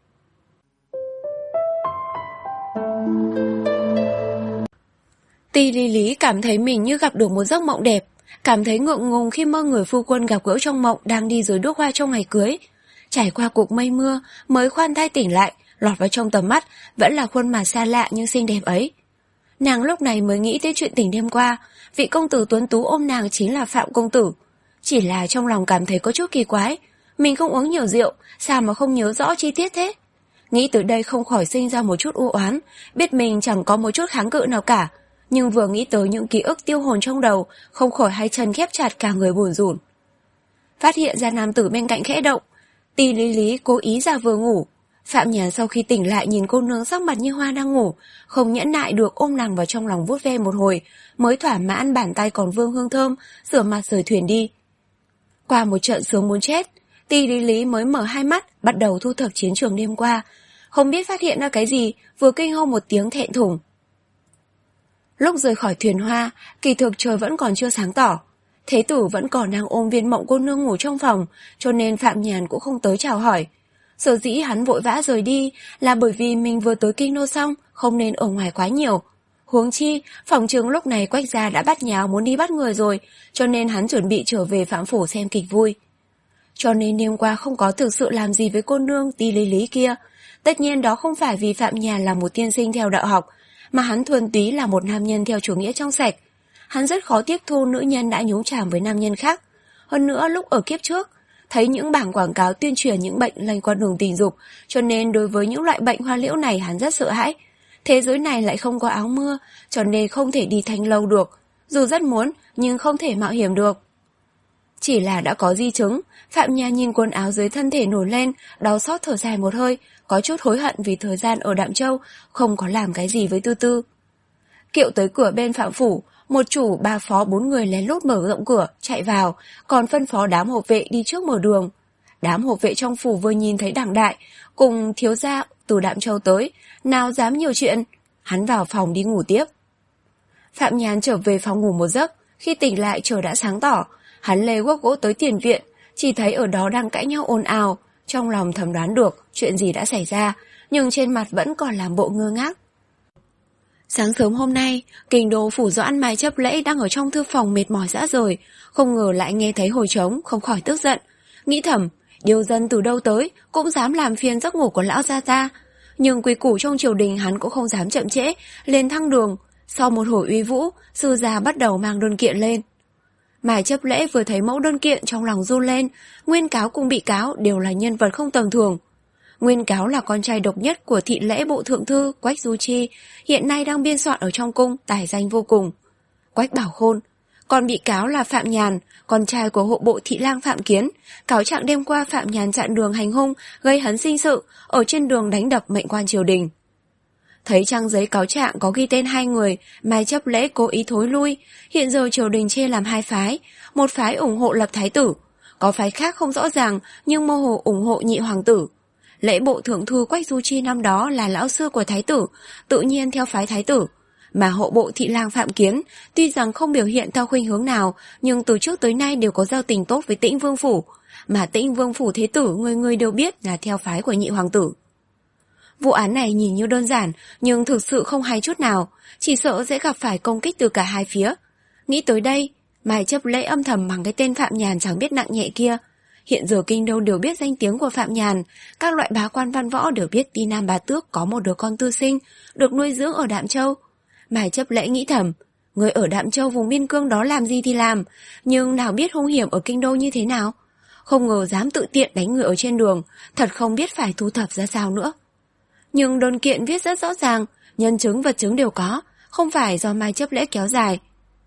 Ti Lý Lý cảm thấy mình như gặp được một giấc mộng đẹp, cảm thấy ngượng ngùng khi mơ người phu quân gặp gỡ trong mộng đang đi dưới đuốc hoa trong ngày cưới. Trải qua cuộc mây mưa, mới khoan thai tỉnh lại, lọt vào trong tầm mắt vẫn là khuôn mặt xa lạ nhưng xinh đẹp ấy. Nàng lúc này mới nghĩ tới chuyện tình đêm qua, vị công tử tuấn tú ôm nàng chính là Phạm công tử. Chỉ là trong lòng cảm thấy có chút kỳ quái, mình không uống nhiều rượu, sao mà không nhớ rõ chi tiết thế? Nghĩ từ đây không khỏi sinh ra một chút u oán, biết mình chẳng có một chút kháng cự nào cả, nhưng vừa nghĩ tới những ký ức tiêu hồn trong đầu, không khỏi hai chân khép chặt cả người buồn rủn. Phát hiện ra nam tử bên cạnh khẽ động, Ti Lý Lý cố ý giả vờ ngủ. Phạm Nhàn sau khi tỉnh lại nhìn cô nương sắc mặt như hoa đang ngủ, không nhẫn nại được ôm nàng vào trong lòng vuốt ve một hồi, mới thỏa mãn bàn tay còn vương hương thơm, rửa mặt rời thuyền đi. Qua một trận sướng muốn chết, Ti Lý Lý mới mở hai mắt, bắt đầu thu thập chiến trường đêm qua. Không biết phát hiện ra cái gì, vừa kinh hô một tiếng thẹn thùng. Lúc rời khỏi thuyền hoa, kỳ thực trời vẫn còn chưa sáng tỏ. Thế tử vẫn còn đang ôm viên mộng cô nương ngủ trong phòng, cho nên Phạm Nhàn cũng không tới chào hỏi. Sở dĩ hắn vội vã rời đi là bởi vì mình vừa tới kinh đô xong, không nên ở ngoài quá nhiều. Huống chi, phòng trường lúc này Quách gia đã bắt nháo muốn đi bắt người rồi, cho nên hắn chuẩn bị trở về Phạm phủ xem kịch vui. Cho nên đêm qua không có thực sự làm gì với cô nương Ti Lý Lý kia. Tất nhiên đó không phải vì Phạm Nhàn là một tiên sinh theo đạo học, mà hắn thuần túy là một nam nhân theo chủ nghĩa trong sạch. Hắn rất khó tiếp thu nữ nhân đã nhúng chàm với nam nhân khác. Hơn nữa lúc ở kiếp trước, thấy những bảng quảng cáo tuyên truyền những bệnh lây qua đường tình dục, cho nên đối với những loại bệnh hoa liễu này hắn rất sợ hãi. Thế giới này lại không có áo mưa, cho nên không thể đi thanh lâu được. Dù rất muốn, nhưng không thể mạo hiểm được. Chỉ là đã có di chứng, Phạm Nhàn nhìn quần áo dưới thân thể nổi lên, đau xót thở dài một hơi, có chút hối hận vì thời gian ở Đạm Châu không có làm cái gì với Tư Tư. Kiệu tới cửa bên Phạm phủ, một chủ ba phó bốn người lén lút mở rộng cửa, chạy vào, còn phân phó đám hộ vệ đi trước mở đường. Đám hộ vệ trong phủ vừa nhìn thấy Đảng Đại cùng thiếu gia từ Đạm Châu tới, nào dám nhiều chuyện, hắn vào phòng đi ngủ tiếp. Phạm Nhàn trở về phòng ngủ một giấc, khi tỉnh lại trời đã sáng tỏ, hắn lê guốc gỗ tới tiền viện, chỉ thấy ở đó đang cãi nhau ồn ào, trong lòng thầm đoán được chuyện gì đã xảy ra, nhưng trên mặt vẫn còn làm bộ ngơ ngác. Sáng sớm hôm nay, kinh đô phủ doãn Mai Chấp Lễ đang ở trong thư phòng mệt mỏi rã rời, không ngờ lại nghe thấy hồi trống, không khỏi tức giận. Nghĩ thầm, điều dân từ đâu tới, cũng dám làm phiền giấc ngủ của lão gia ta. Nhưng quy củ trong triều đình hắn cũng không dám chậm trễ, lên thăng đường. Sau một hồi uy vũ, sư gia bắt đầu mang đơn kiện lên. Mai Chấp Lễ vừa thấy mẫu đơn kiện trong lòng run lên, Nguyên Cáo cùng bị cáo đều là nhân vật không tầm thường. Nguyên Cáo là con trai độc nhất của thị lễ bộ thượng thư Quách Du Chi, hiện nay đang biên soạn ở trong cung, tài danh vô cùng. Quách Bảo Khôn. Còn bị cáo là Phạm Nhàn, con trai của hộ bộ thị lang Phạm Kiến. Cáo trạng đêm qua Phạm Nhàn chặn đường hành hung, gây hấn sinh sự, ở trên đường đánh đập mệnh quan triều đình. Thấy trang giấy cáo trạng có ghi tên hai người, Mai Chấp Lễ cố ý thối lui. Hiện giờ triều đình chia làm hai phái, một phái ủng hộ lập thái tử, có phái khác không rõ ràng nhưng mơ hồ ủng hộ nhị hoàng tử. Lễ bộ thượng thư Quách Du Chi năm đó là lão sư của thái tử, tự nhiên theo phái thái tử. Mà hộ bộ thị lang Phạm Kiến, tuy rằng không biểu hiện theo khuynh hướng nào, nhưng từ trước tới nay đều có giao tình tốt với Tĩnh Vương phủ, mà Tĩnh Vương phủ thế tử người người đều biết là theo phái của nhị hoàng tử. Vụ án này nhìn như đơn giản, nhưng thực sự không hay chút nào, chỉ sợ sẽ gặp phải công kích từ cả hai phía. Nghĩ tới đây, Mai Chấp Lễ âm thầm bằng cái tên Phạm Nhàn chẳng biết nặng nhẹ kia. Hiện giờ kinh đô đều biết danh tiếng của Phạm Nhàn, các loại bá quan văn võ đều biết Ti Nam Bá Tước có một đứa con tư sinh, được nuôi dưỡng ở Đạm Châu. Mai Chấp Lễ nghĩ thầm, người ở Đạm Châu vùng biên cương đó làm gì thì làm, nhưng nào biết hung hiểm ở kinh đô như thế nào. Không ngờ dám tự tiện đánh người ở trên đường, thật không biết phải thu thập ra sao nữa. Nhưng đơn kiện viết rất rõ ràng, nhân chứng vật chứng đều có, không phải do Mai Chấp Lễ kéo dài.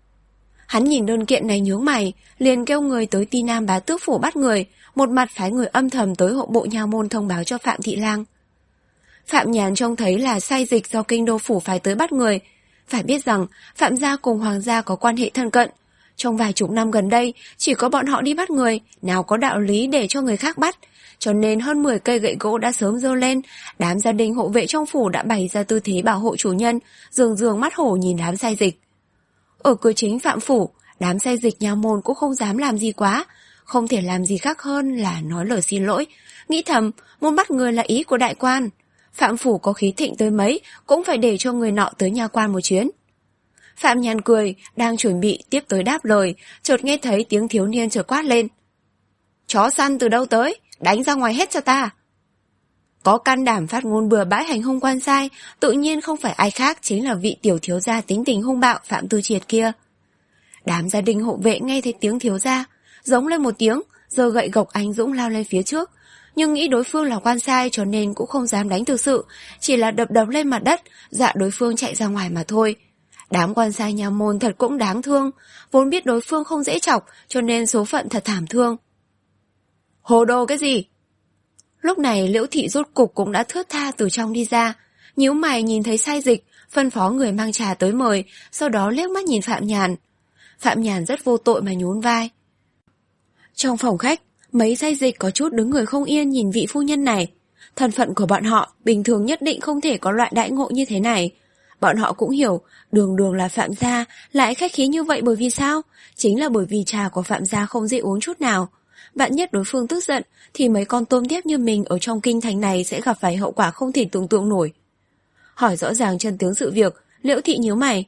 Hắn nhìn đơn kiện này nhướng mày, liền kêu người tới Ti Nam Bá Tước phủ bắt người, một mặt phái người âm thầm tới hộ bộ nha môn thông báo cho Phạm Thị Lang. Phạm Nhàn trông thấy là sai dịch do kinh đô phủ phái tới bắt người. Phải biết rằng Phạm gia cùng Hoàng gia có quan hệ thân cận, Trong vài chục năm gần đây, chỉ có bọn họ đi bắt người, nào có đạo lý để cho người khác bắt. Cho nên hơn mười cây gậy gỗ đã sớm giơ lên, đám gia đình hộ vệ trong phủ đã bày ra tư thế bảo hộ chủ nhân, dường dường mắt hổ nhìn đám sai dịch. Ở cửa chính Phạm phủ, đám sai dịch nha môn cũng không dám làm gì quá, không thể làm gì khác hơn là nói lời xin lỗi, nghĩ thầm muốn bắt người là ý của đại quan. Phạm phủ có khí thịnh tới mấy cũng phải để cho người nọ tới nha quan một chuyến. Phạm Nhàn cười, đang chuẩn bị tiếp tới đáp lời, chợt nghe thấy tiếng thiếu niên chợt quát lên. Chó săn từ đâu tới, đánh ra ngoài hết cho ta. Có can đảm phát ngôn bừa bãi hành hung quan sai, tự nhiên không phải ai khác chính là vị tiểu thiếu gia tính tình hung bạo Phạm Tư Triệt kia. Đám gia đình hộ vệ nghe thấy tiếng thiếu gia, giống lên một tiếng, giơ gậy gộc anh dũng lao lên phía trước, nhưng nghĩ đối phương là quan sai cho nên cũng không dám đánh thực sự, chỉ là đập đập lên mặt đất, dọa đối phương chạy ra ngoài mà thôi. Đám quan sai nha môn thật cũng đáng thương, vốn biết đối phương không dễ chọc cho nên số phận thật thảm thương. Hồ đồ cái gì? Lúc này Liễu Thị rốt cục cũng đã thướt tha từ trong đi ra, nhíu mày nhìn thấy sai dịch, phân phó người mang trà tới mời, sau đó liếc mắt nhìn Phạm Nhàn. Phạm Nhàn rất vô tội mà nhún vai. Trong phòng khách, mấy sai dịch có chút đứng người không yên nhìn vị phu nhân này. Thân phận của bọn họ bình thường nhất định không thể có loại đãi ngộ như thế này. Bọn họ cũng hiểu, đường đường là Phạm gia, lại khách khí như vậy bởi vì sao? Chính là bởi vì trà của Phạm gia không dễ uống chút nào. Vạn nhất đối phương tức giận, thì mấy con tôm tép như mình ở trong kinh thành này sẽ gặp phải hậu quả không thể tưởng tượng nổi. Hỏi rõ ràng chân tướng sự việc, Liễu Thị nhíu mày.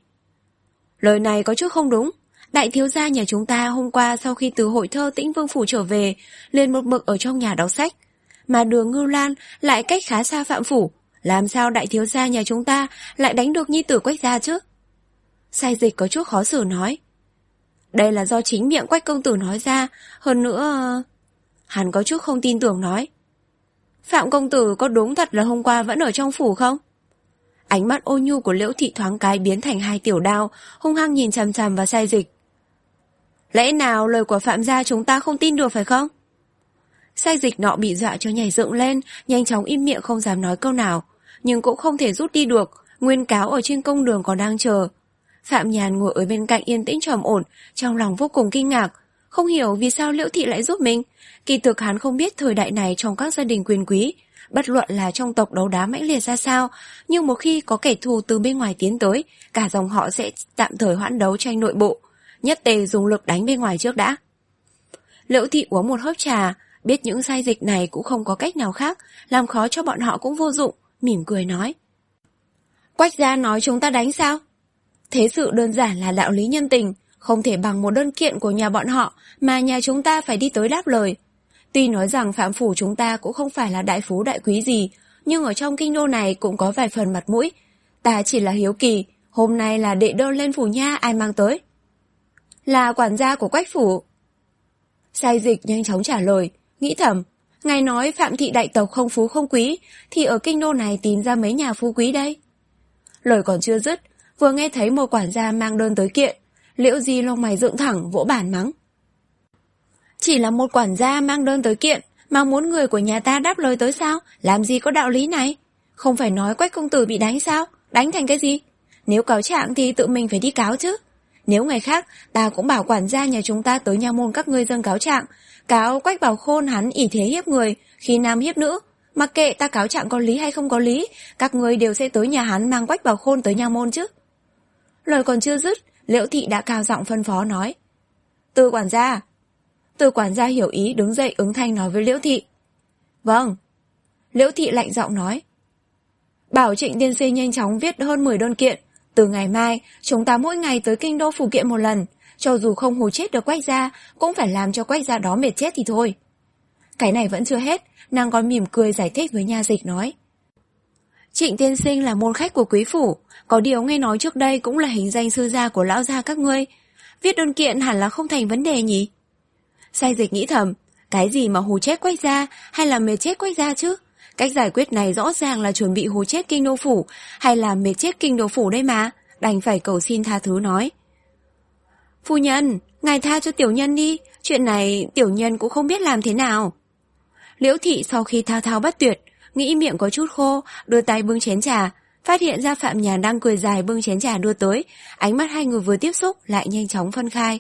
Lời này có chút không đúng. Đại thiếu gia nhà chúng ta hôm qua sau khi từ hội thơ Tĩnh Vương phủ trở về, liền một mực ở trong nhà đọc sách. Mà Đường Ngưu Lan lại cách khá xa Phạm phủ. Làm sao đại thiếu gia nhà chúng ta lại đánh được nhi tử Quách gia chứ? Sai dịch có chút khó xử nói. Đây là do chính miệng Quách công tử nói ra, hơn nữa... Hắn có chút không tin tưởng nói. Phạm công tử có đúng thật là hôm qua vẫn ở trong phủ không? Ánh mắt ô nhu của Liễu Thị thoáng cái biến thành hai tiểu đao, hung hăng nhìn chằm chằm vào sai dịch. Lẽ nào lời của Phạm gia chúng ta không tin được phải không? Sai dịch nọ bị dọa cho nhảy dựng lên, nhanh chóng im miệng không dám nói câu nào, nhưng cũng không thể rút đi được, nguyên cáo ở trên công đường còn đang chờ. Phạm Nhàn ngồi ở bên cạnh yên tĩnh trầm ổn, trong lòng vô cùng kinh ngạc, không hiểu vì sao Liễu Thị lại giúp mình. Kỳ thực hắn không biết thời đại này trong các gia đình quyền quý, bất luận là trong tộc đấu đá mãnh liệt ra sao, nhưng một khi có kẻ thù từ bên ngoài tiến tới, cả dòng họ sẽ tạm thời hoãn đấu tranh nội bộ, nhất tề dùng lực đánh bên ngoài trước đã. Liễu Thị uống một hớp trà, biết những sai dịch này cũng không có cách nào khác, làm khó cho bọn họ cũng vô dụng, mỉm cười nói. Quách gia nói chúng ta đánh sao? Thế sự đơn giản là đạo lý nhân tình, không thể bằng một đơn kiện của nhà bọn họ mà nhà chúng ta phải đi tới đáp lời. Tuy nói rằng Phạm phủ chúng ta cũng không phải là đại phú đại quý gì, nhưng ở trong kinh đô này cũng có vài phần mặt mũi. Ta chỉ là hiếu kỳ, hôm nay là đệ đơn lên phủ nha, ai mang tới? Là quản gia của Quách phủ. Sai dịch nhanh chóng trả lời, nghĩ thầm, ngài nói Phạm thị đại tộc không phú không quý, thì ở kinh đô này tìm ra mấy nhà phú quý đây? Lời còn chưa dứt, vừa nghe thấy một quản gia mang đơn tới kiện, Liễu Di lông mày dựng thẳng vỗ bàn mắng. Chỉ là một quản gia mang đơn tới kiện mà muốn người của nhà ta đáp lời tới sao? Làm gì có đạo lý này? Không phải nói Quách công tử bị đánh sao? Đánh thành cái gì? Nếu cáo trạng thì tự mình phải đi cáo chứ. Nếu ngày khác ta cũng bảo quản gia nhà chúng ta tới nha môn các ngươi dâng cáo trạng, cáo Quách Bảo Khôn hắn ỷ thế hiếp người, khi nam hiếp nữ. Mặc kệ ta cáo trạng có lý hay không có lý, các ngươi đều sẽ tới nhà hắn mang Quách Bảo Khôn tới nha môn chứ. Lời còn chưa dứt, Liễu Thị đã cao giọng phân phó nói. Từ quản gia. Từ quản gia hiểu ý đứng dậy ứng thanh nói với Liễu Thị. Vâng. Liễu Thị lạnh giọng nói. Bảo Trịnh tiên sinh nhanh chóng viết hơn mười đơn kiện. Từ ngày mai, chúng ta mỗi ngày tới kinh đô phủ kiện một lần. Cho dù không hù chết được Quách gia, cũng phải làm cho Quách gia đó mệt chết thì thôi. Cái này vẫn chưa hết, nàng còn mỉm cười giải thích với nha dịch nói. Trịnh tiên sinh là môn khách của quý phủ, có điều nghe nói trước đây cũng là hình danh sư gia của lão gia các ngươi. Viết đơn kiện hẳn là không thành vấn đề nhỉ? Sai dịch nghĩ thầm, cái gì mà hù chết Quách gia hay là mệt chết Quách gia chứ? Cách giải quyết này rõ ràng là chuẩn bị hù chết kinh đô phủ hay là mệt chết kinh đô phủ đây mà, đành phải cầu xin tha thứ nói. Phu nhân, ngài tha cho tiểu nhân đi, chuyện này tiểu nhân cũng không biết làm thế nào. Liễu Thị sau khi thao thao bất tuyệt, nghĩ miệng có chút khô, đưa tay bưng chén trà, phát hiện ra Phạm Nhàn đang cười dài bưng chén trà đưa tới, ánh mắt hai người vừa tiếp xúc lại nhanh chóng phân khai.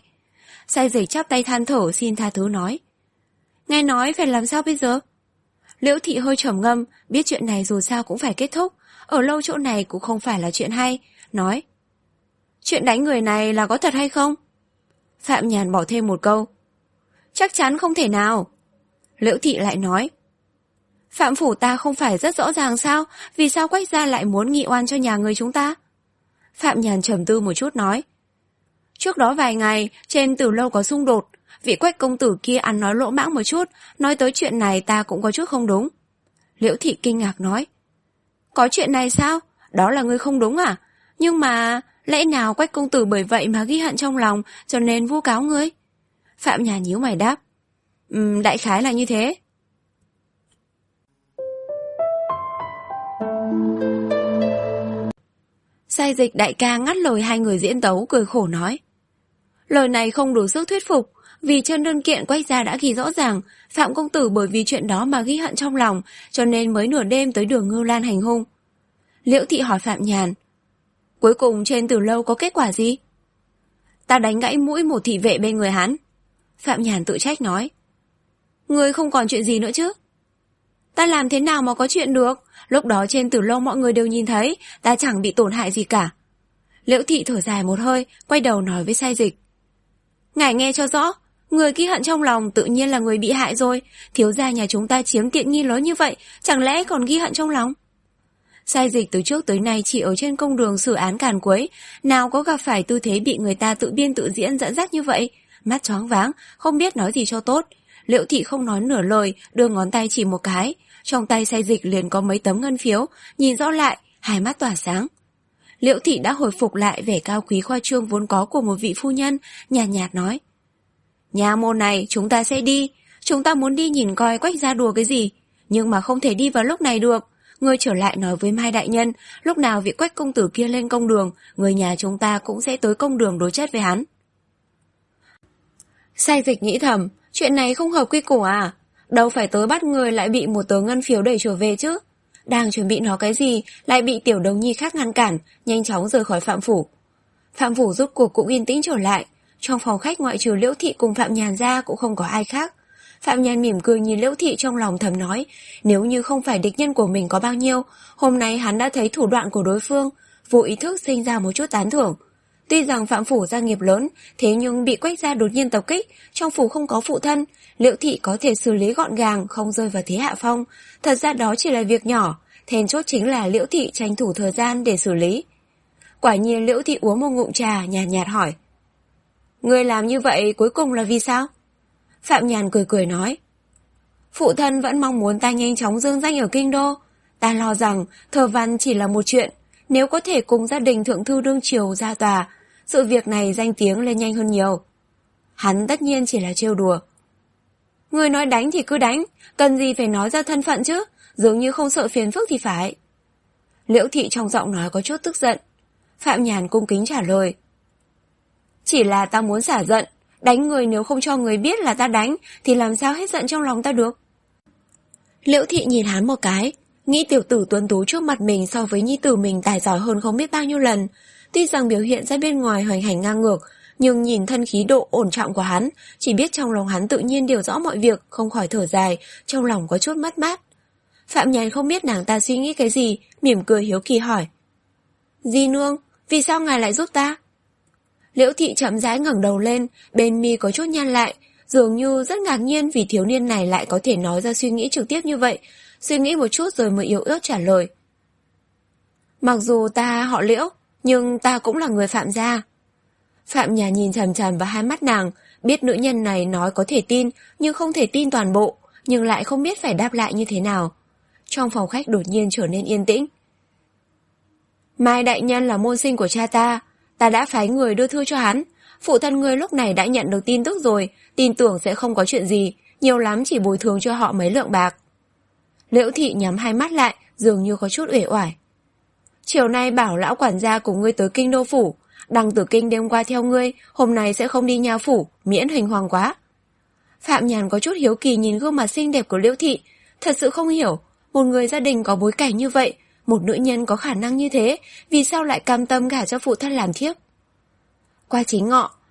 Sai Dịch chắp tay than thở xin tha thứ nói. Nghe nói phải làm sao bây giờ? Liễu Thị hơi trầm ngâm, biết chuyện này dù sao cũng phải kết thúc, ở lâu chỗ này cũng không phải là chuyện hay, nói. Chuyện đánh người này là có thật hay không? Phạm Nhàn bỏ thêm một câu. Chắc chắn không thể nào. Liễu Thị lại nói. Phạm phủ ta không phải rất rõ ràng sao? Vì sao Quách gia lại muốn nghị oan cho nhà người chúng ta? Phạm Nhàn trầm tư một chút nói. Trước đó vài ngày, trên Tử Lâu có xung đột. Vị Quách công tử kia ăn nói lỗ mãng một chút, nói tới chuyện này ta cũng có chút không đúng. Liễu Thị kinh ngạc nói. Có chuyện này sao? Đó là ngươi không đúng à? Nhưng mà, lẽ nào Quách công tử bởi vậy mà ghi hận trong lòng, cho nên vu cáo ngươi? Phạm Nhàn nhíu mày đáp. Ừm, đại khái là như thế. Sai Dịch đại ca ngắt lời hai người diễn tấu cười khổ nói. Lời này không đủ sức thuyết phục, vì trên đơn kiện Quách gia đã ghi rõ ràng Phạm công tử bởi vì chuyện đó mà ghi hận trong lòng, cho nên mới nửa đêm tới đường Ngưu Lan hành hung. Liễu Thị hỏi Phạm Nhàn. Cuối cùng trên Tử Lâu có kết quả gì? Ta đánh gãy mũi một thị vệ bên người hắn. Phạm Nhàn tự trách nói. Ngươi không còn chuyện gì nữa chứ? Ta làm thế nào mà có chuyện được? Lúc đó trên Tử Lâu mọi người đều nhìn thấy, ta chẳng bị tổn hại gì cả. Liễu Thị thở dài một hơi, quay đầu nói với Sai Dịch. Ngài nghe cho rõ, người ghi hận trong lòng tự nhiên là người bị hại rồi. Thiếu gia nhà chúng ta chiếm tiện nghi lớn như vậy, chẳng lẽ còn ghi hận trong lòng? Sai Dịch từ trước tới nay chỉ ở trên công đường xử án càn quấy, nào có gặp phải tư thế bị người ta tự biên tự diễn dẫn dắt như vậy. Mắt choáng váng, không biết nói gì cho tốt. Liễu Thị không nói nửa lời, đưa ngón tay chỉ một cái. Trong tay Sai Dịch liền có mấy tấm ngân phiếu, nhìn rõ lại, hai mắt tỏa sáng. Liễu Thị đã hồi phục lại vẻ cao quý khoa trương vốn có của một vị phu nhân, nhàn nhạt, nhạt nói. Nhà môn này chúng ta sẽ đi, chúng ta muốn đi nhìn coi Quách gia đùa cái gì, nhưng mà không thể đi vào lúc này được. Ngươi trở lại nói với Mai đại nhân, lúc nào vị Quách công tử kia lên công đường, người nhà chúng ta cũng sẽ tới công đường đối chất với hắn. Sai Dịch nghĩ thầm, chuyện này không hợp quy củ à? Đâu phải tới bắt người lại bị một tờ ngân phiếu đẩy trở về chứ? Đang chuẩn bị nói cái gì, lại bị tiểu đồng nhi khác ngăn cản, nhanh chóng rời khỏi Phạm phủ. Phạm phủ rốt cuộc cũng yên tĩnh trở lại. Trong phòng khách ngoại trừ Liễu Thị cùng Phạm Nhàn ra cũng không có ai khác. Phạm Nhàn mỉm cười nhìn Liễu Thị trong lòng thầm nói, nếu như không phải địch nhân của mình có bao nhiêu, hôm nay hắn đã thấy thủ đoạn của đối phương, vô ý thức sinh ra một chút tán thưởng. Tuy rằng Phạm phủ gia nghiệp lớn, thế nhưng bị Quách gia đột nhiên tập kích, trong phủ không có phụ thân, Liễu Thị có thể xử lý gọn gàng, không rơi vào thế hạ phong. Thật ra đó chỉ là việc nhỏ, then chốt chính là Liễu Thị tranh thủ thời gian để xử lý. Quả nhiên Liễu Thị uống một ngụm trà, nhàn nhạt, nhạt hỏi. Người làm như vậy cuối cùng là vì sao? Phạm Nhàn cười cười nói. Phụ thân vẫn mong muốn ta nhanh chóng dương danh ở kinh đô. Ta lo rằng thơ văn chỉ là một chuyện, nếu có thể cùng gia đình thượng thư đương triều ra tòa, sự việc này danh tiếng lên nhanh hơn nhiều. Hắn tất nhiên chỉ là trêu đùa. Người nói đánh thì cứ đánh, cần gì phải nói ra thân phận chứ, dường như không sợ phiền phức thì phải. Liễu Thị trong giọng nói có chút tức giận. Phạm Nhàn cung kính trả lời. Chỉ là ta muốn xả giận, đánh người nếu không cho người biết là ta đánh, thì làm sao hết giận trong lòng ta được. Liễu Thị nhìn hắn một cái, nghĩ tiểu tử tuấn tú trước mặt mình so với nhi tử mình tài giỏi hơn không biết bao nhiêu lần. Tuy rằng biểu hiện ra bên ngoài hoành hành ngang ngược, nhưng nhìn thân khí độ ổn trọng của hắn, chỉ biết trong lòng hắn tự nhiên điều rõ mọi việc, không khỏi thở dài, trong lòng có chút mất mát. Phạm Nhàn không biết nàng ta suy nghĩ cái gì, mỉm cười hiếu kỳ hỏi. Di nương, vì sao ngài lại giúp ta? Liễu Thị chậm rãi ngẩng đầu lên, bên mi có chút nhăn lại, dường như rất ngạc nhiên vì thiếu niên này lại có thể nói ra suy nghĩ trực tiếp như vậy, suy nghĩ một chút rồi mới yếu ớt trả lời. Mặc dù ta họ Liễu, nhưng ta cũng là người Phạm gia. Phạm Nhàn nhìn chằm chằm vào hai mắt nàng, biết nữ nhân này nói có thể tin, nhưng không thể tin toàn bộ, nhưng lại không biết phải đáp lại như thế nào. Trong phòng khách đột nhiên trở nên yên tĩnh. Mai đại nhân là môn sinh của cha ta, ta đã phái người đưa thư cho hắn. Phụ thân ngươi lúc này đã nhận được tin tức rồi, tin tưởng sẽ không có chuyện gì, nhiều lắm chỉ bồi thường cho họ mấy lượng bạc. Liễu Thị nhắm hai mắt lại, dường như có chút uể oải. Chiều nay bảo lão quản gia cùng ngươi tới kinh đô phủ, Đằng Tử Kinh đêm qua theo ngươi, hôm nay sẽ không đi nhà phủ, miễn hình hoàng quá. Phạm Nhàn có chút hiếu kỳ nhìn gương mặt xinh đẹp của Liễu Thị, thật sự không hiểu, một người gia đình có bối cảnh như vậy, một nữ nhân có khả năng như thế, vì sao lại cam tâm gả cho phụ thân làm thiếp? Qua chính ngọ,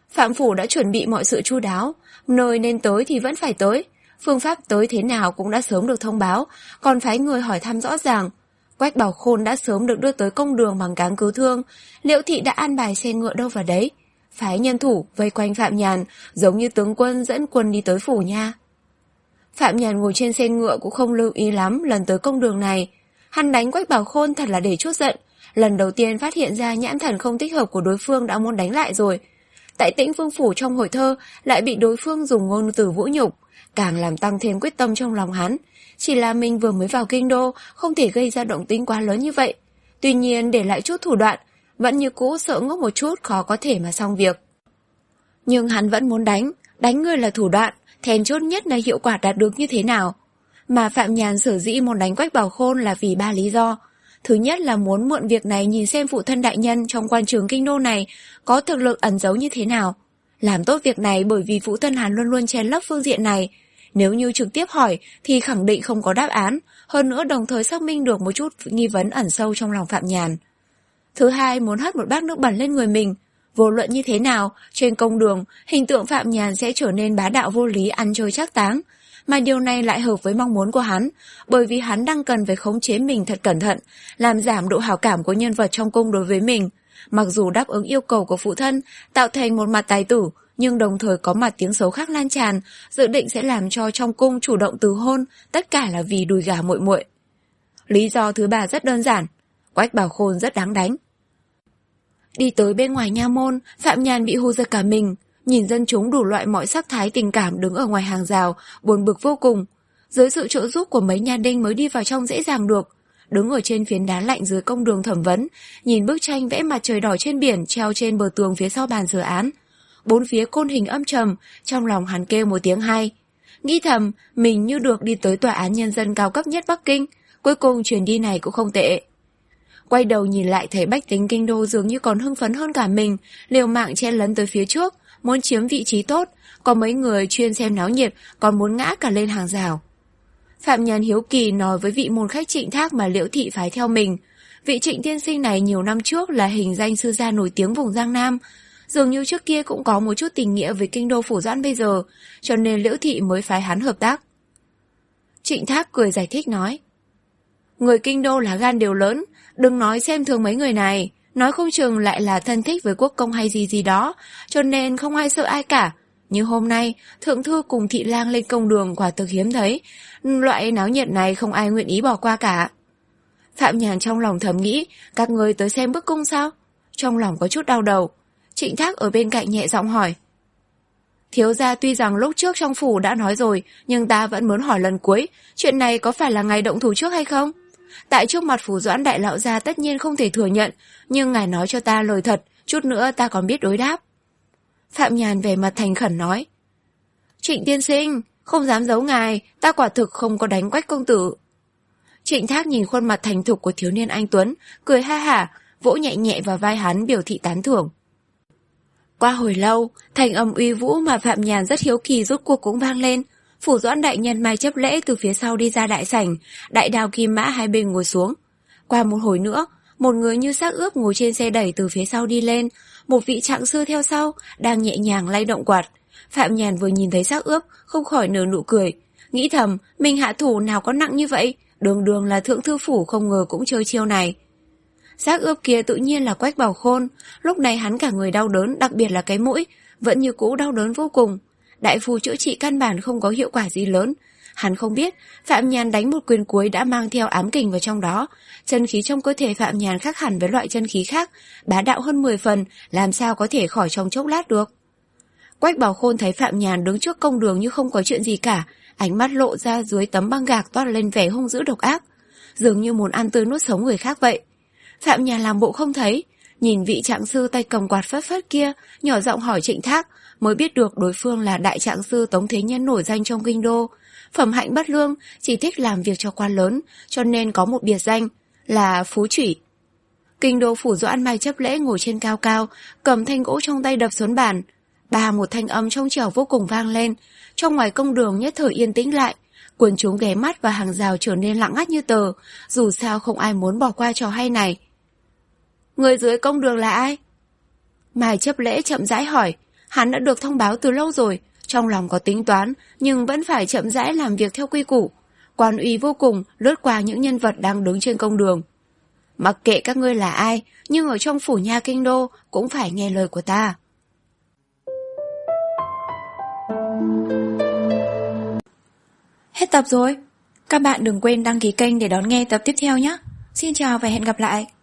Phạm phủ đã chuẩn bị mọi sự chu đáo, nơi nên tới thì vẫn phải tới. Phương pháp tới thế nào cũng đã sớm được thông báo, còn phái người hỏi thăm rõ ràng. Quách Bảo Khôn đã sớm được đưa tới công đường bằng cáng cứu thương, Liễu thị đã an bài xe ngựa đâu vào đấy. Phái nhân thủ vây quanh Phạm Nhàn, giống như tướng quân dẫn quân đi tới phủ nha. Phạm Nhàn ngồi trên xe ngựa cũng không lưu ý lắm lần tới công đường này. Hắn đánh Quách Bảo Khôn thật là để chút giận. Lần đầu tiên phát hiện ra nhãn thần không thích hợp của đối phương đã muốn đánh lại rồi. Tại Tĩnh Vương phủ trong hội thơ lại bị đối phương dùng ngôn từ vũ nhục, càng làm tăng thêm quyết tâm trong lòng hắn. Chỉ là mình vừa mới vào kinh đô, không thể gây ra động tĩnh quá lớn như vậy. Tuy nhiên để lại chút thủ đoạn, vẫn như cũ sợ ngốc một chút khó có thể mà xong việc. Nhưng hắn vẫn muốn đánh, đánh người là thủ đoạn, then chốt nhất là hiệu quả đạt được như thế nào. Mà Phạm Nhàn sở dĩ muốn đánh Quách Bảo Khôn là vì ba lý do. Thứ nhất là muốn mượn việc này nhìn xem phụ thân đại nhân trong quan trường kinh đô này có thực lực ẩn giấu như thế nào. Làm tốt việc này bởi vì phụ thân hắn luôn luôn chen lấp phương diện này. Nếu như trực tiếp hỏi thì khẳng định không có đáp án, hơn nữa đồng thời xác minh được một chút nghi vấn ẩn sâu trong lòng Phạm Nhàn. Thứ hai, muốn hất một bát nước bẩn lên người mình. Vô luận như thế nào, trên công đường, hình tượng Phạm Nhàn sẽ trở nên bá đạo vô lý ăn chơi trác táng. Mà điều này lại hợp với mong muốn của hắn, bởi vì hắn đang cần phải khống chế mình thật cẩn thận, làm giảm độ hảo cảm của nhân vật trong cung đối với mình. Mặc dù đáp ứng yêu cầu của phụ thân, tạo thành một mặt tài tử, nhưng đồng thời có mặt tiếng xấu khác lan tràn, dự định sẽ làm cho trong cung chủ động từ hôn, tất cả là vì đùi gà muội muội. Lý do thứ ba rất đơn giản, Quách Bảo Khôn rất đáng đánh. Đi tới bên ngoài nha môn, Phạm Nhàn bị hù giật cả mình, nhìn dân chúng đủ loại mọi sắc thái tình cảm đứng ở ngoài hàng rào, buồn bực vô cùng. Dưới sự trợ giúp của mấy nha đinh mới đi vào trong dễ dàng được. Đứng ở trên phiến đá lạnh dưới công đường thẩm vấn, nhìn bức tranh vẽ mặt trời đỏ trên biển treo trên bờ tường phía sau bàn xử án. Bốn phía côn hình âm trầm, trong lòng hắn kêu một tiếng hay. Nghĩ thầm, mình như được đi tới tòa án nhân dân cao cấp nhất Bắc Kinh, cuối cùng chuyến đi này cũng không tệ. Quay đầu nhìn lại thấy bách tính kinh đô dường như còn hưng phấn hơn cả mình, liều mạng chen lấn tới phía trước, muốn chiếm vị trí tốt, có mấy người chuyên xem náo nhiệt còn muốn ngã cả lên hàng rào. Phạm Nhàn hiếu kỳ nói với vị môn khách Trịnh Thác mà Liễu thị phái theo mình. Vị Trịnh tiên sinh này nhiều năm trước là hình danh sư gia nổi tiếng vùng Giang Nam, dường như trước kia cũng có một chút tình nghĩa với kinh đô phủ Doãn bây giờ, cho nên Liễu thị mới phái hắn hợp tác. Trịnh Thác cười giải thích nói, người kinh đô lá gan đều lớn, đừng nói xem thường mấy người này, nói không chừng lại là thân thích với quốc công hay gì gì đó, cho nên không ai sợ ai cả. Như hôm nay, thượng thư cùng thị lang lên công đường quả thực hiếm thấy, loại náo nhiệt này không ai nguyện ý bỏ qua cả. Phạm Nhàn trong lòng thầm nghĩ, các người tới xem bức cung sao? Trong lòng có chút đau đầu. Trịnh Thác ở bên cạnh nhẹ giọng hỏi, thiếu gia tuy rằng lúc trước trong phủ đã nói rồi, nhưng ta vẫn muốn hỏi lần cuối, chuyện này có phải là ngài động thủ trước hay không? Tại trước mặt phủ Doãn đại lão gia tất nhiên không thể thừa nhận, nhưng ngài nói cho ta lời thật, chút nữa ta còn biết đối đáp. Phạm Nhàn vẻ mặt thành khẩn nói, Trịnh tiên sinh, không dám giấu ngài, ta quả thực không có đánh Quách công tử. Trịnh Thác nhìn khuôn mặt thành thục của thiếu niên anh tuấn, cười ha hả, vỗ nhẹ nhẹ vào vai hắn biểu thị tán thưởng. Qua hồi lâu, thành âm uy vũ mà Phạm Nhàn rất hiếu kỳ rốt cuộc cũng vang lên. Phủ Doãn đại nhân mai chấp lễ từ phía sau đi ra đại sảnh, đại đao kim mã hai bên ngồi xuống. Qua một hồi nữa, một người như xác ướp ngồi trên xe đẩy từ phía sau đi lên, một vị trạng sư theo sau, đang nhẹ nhàng lay động quạt. Phạm Nhàn vừa nhìn thấy xác ướp, không khỏi nở nụ cười, nghĩ thầm, mình hạ thủ nào có nặng như vậy, đường đường là thượng thư phủ không ngờ cũng chơi chiêu này. Xác ướp kia tự nhiên là Quách Bảo Khôn, lúc này hắn cả người đau đớn, đặc biệt là cái mũi, vẫn như cũ đau đớn vô cùng. Đại phu chữa trị căn bản không có hiệu quả gì lớn. Hắn không biết, Phạm Nhàn đánh một quyền cuối đã mang theo ám kình vào trong đó. Chân khí trong cơ thể Phạm Nhàn khác hẳn với loại chân khí khác, bá đạo hơn mười phần, làm sao có thể khỏi trong chốc lát được. Quách Bảo Khôn thấy Phạm Nhàn đứng trước công đường như không có chuyện gì cả, ánh mắt lộ ra dưới tấm băng gạc toát lên vẻ hung dữ độc ác, dường như muốn ăn tươi nuốt sống người khác vậy. Phạm Nhàn làm bộ không thấy, nhìn vị trạng sư tay cầm quạt phất phất kia, nhỏ giọng hỏi Trịnh Thác, mới biết được đối phương là đại trạng sư Tống Thế Nhân nổi danh trong kinh đô. Phẩm hạnh bất lương, chỉ thích làm việc cho quan lớn, cho nên có một biệt danh là Phú Chủy. Kinh đô phủ Doãn mai chấp lễ ngồi trên cao cao, cầm thanh gỗ trong tay đập xuống bàn. Ba một thanh âm trong trẻo vô cùng vang lên, trong ngoài công đường nhất thời yên tĩnh lại. Quần chúng ghé mắt và hàng rào trở nên lặng ngắt như tờ, dù sao không ai muốn bỏ qua trò hay này. Người dưới công đường là ai? Mai chấp lễ chậm rãi hỏi, Hắn đã được thông báo từ lâu rồi, trong lòng có tính toán, nhưng vẫn phải chậm rãi làm việc theo quy củ. Quan uy vô cùng, lướt qua những nhân vật đang đứng trên công đường. Mặc kệ các ngươi là ai, nhưng ở trong phủ nha kinh đô cũng phải nghe lời của ta. Hết tập rồi. Các bạn đừng quên đăng ký kênh để đón nghe tập tiếp theo nhé. Xin chào và hẹn gặp lại.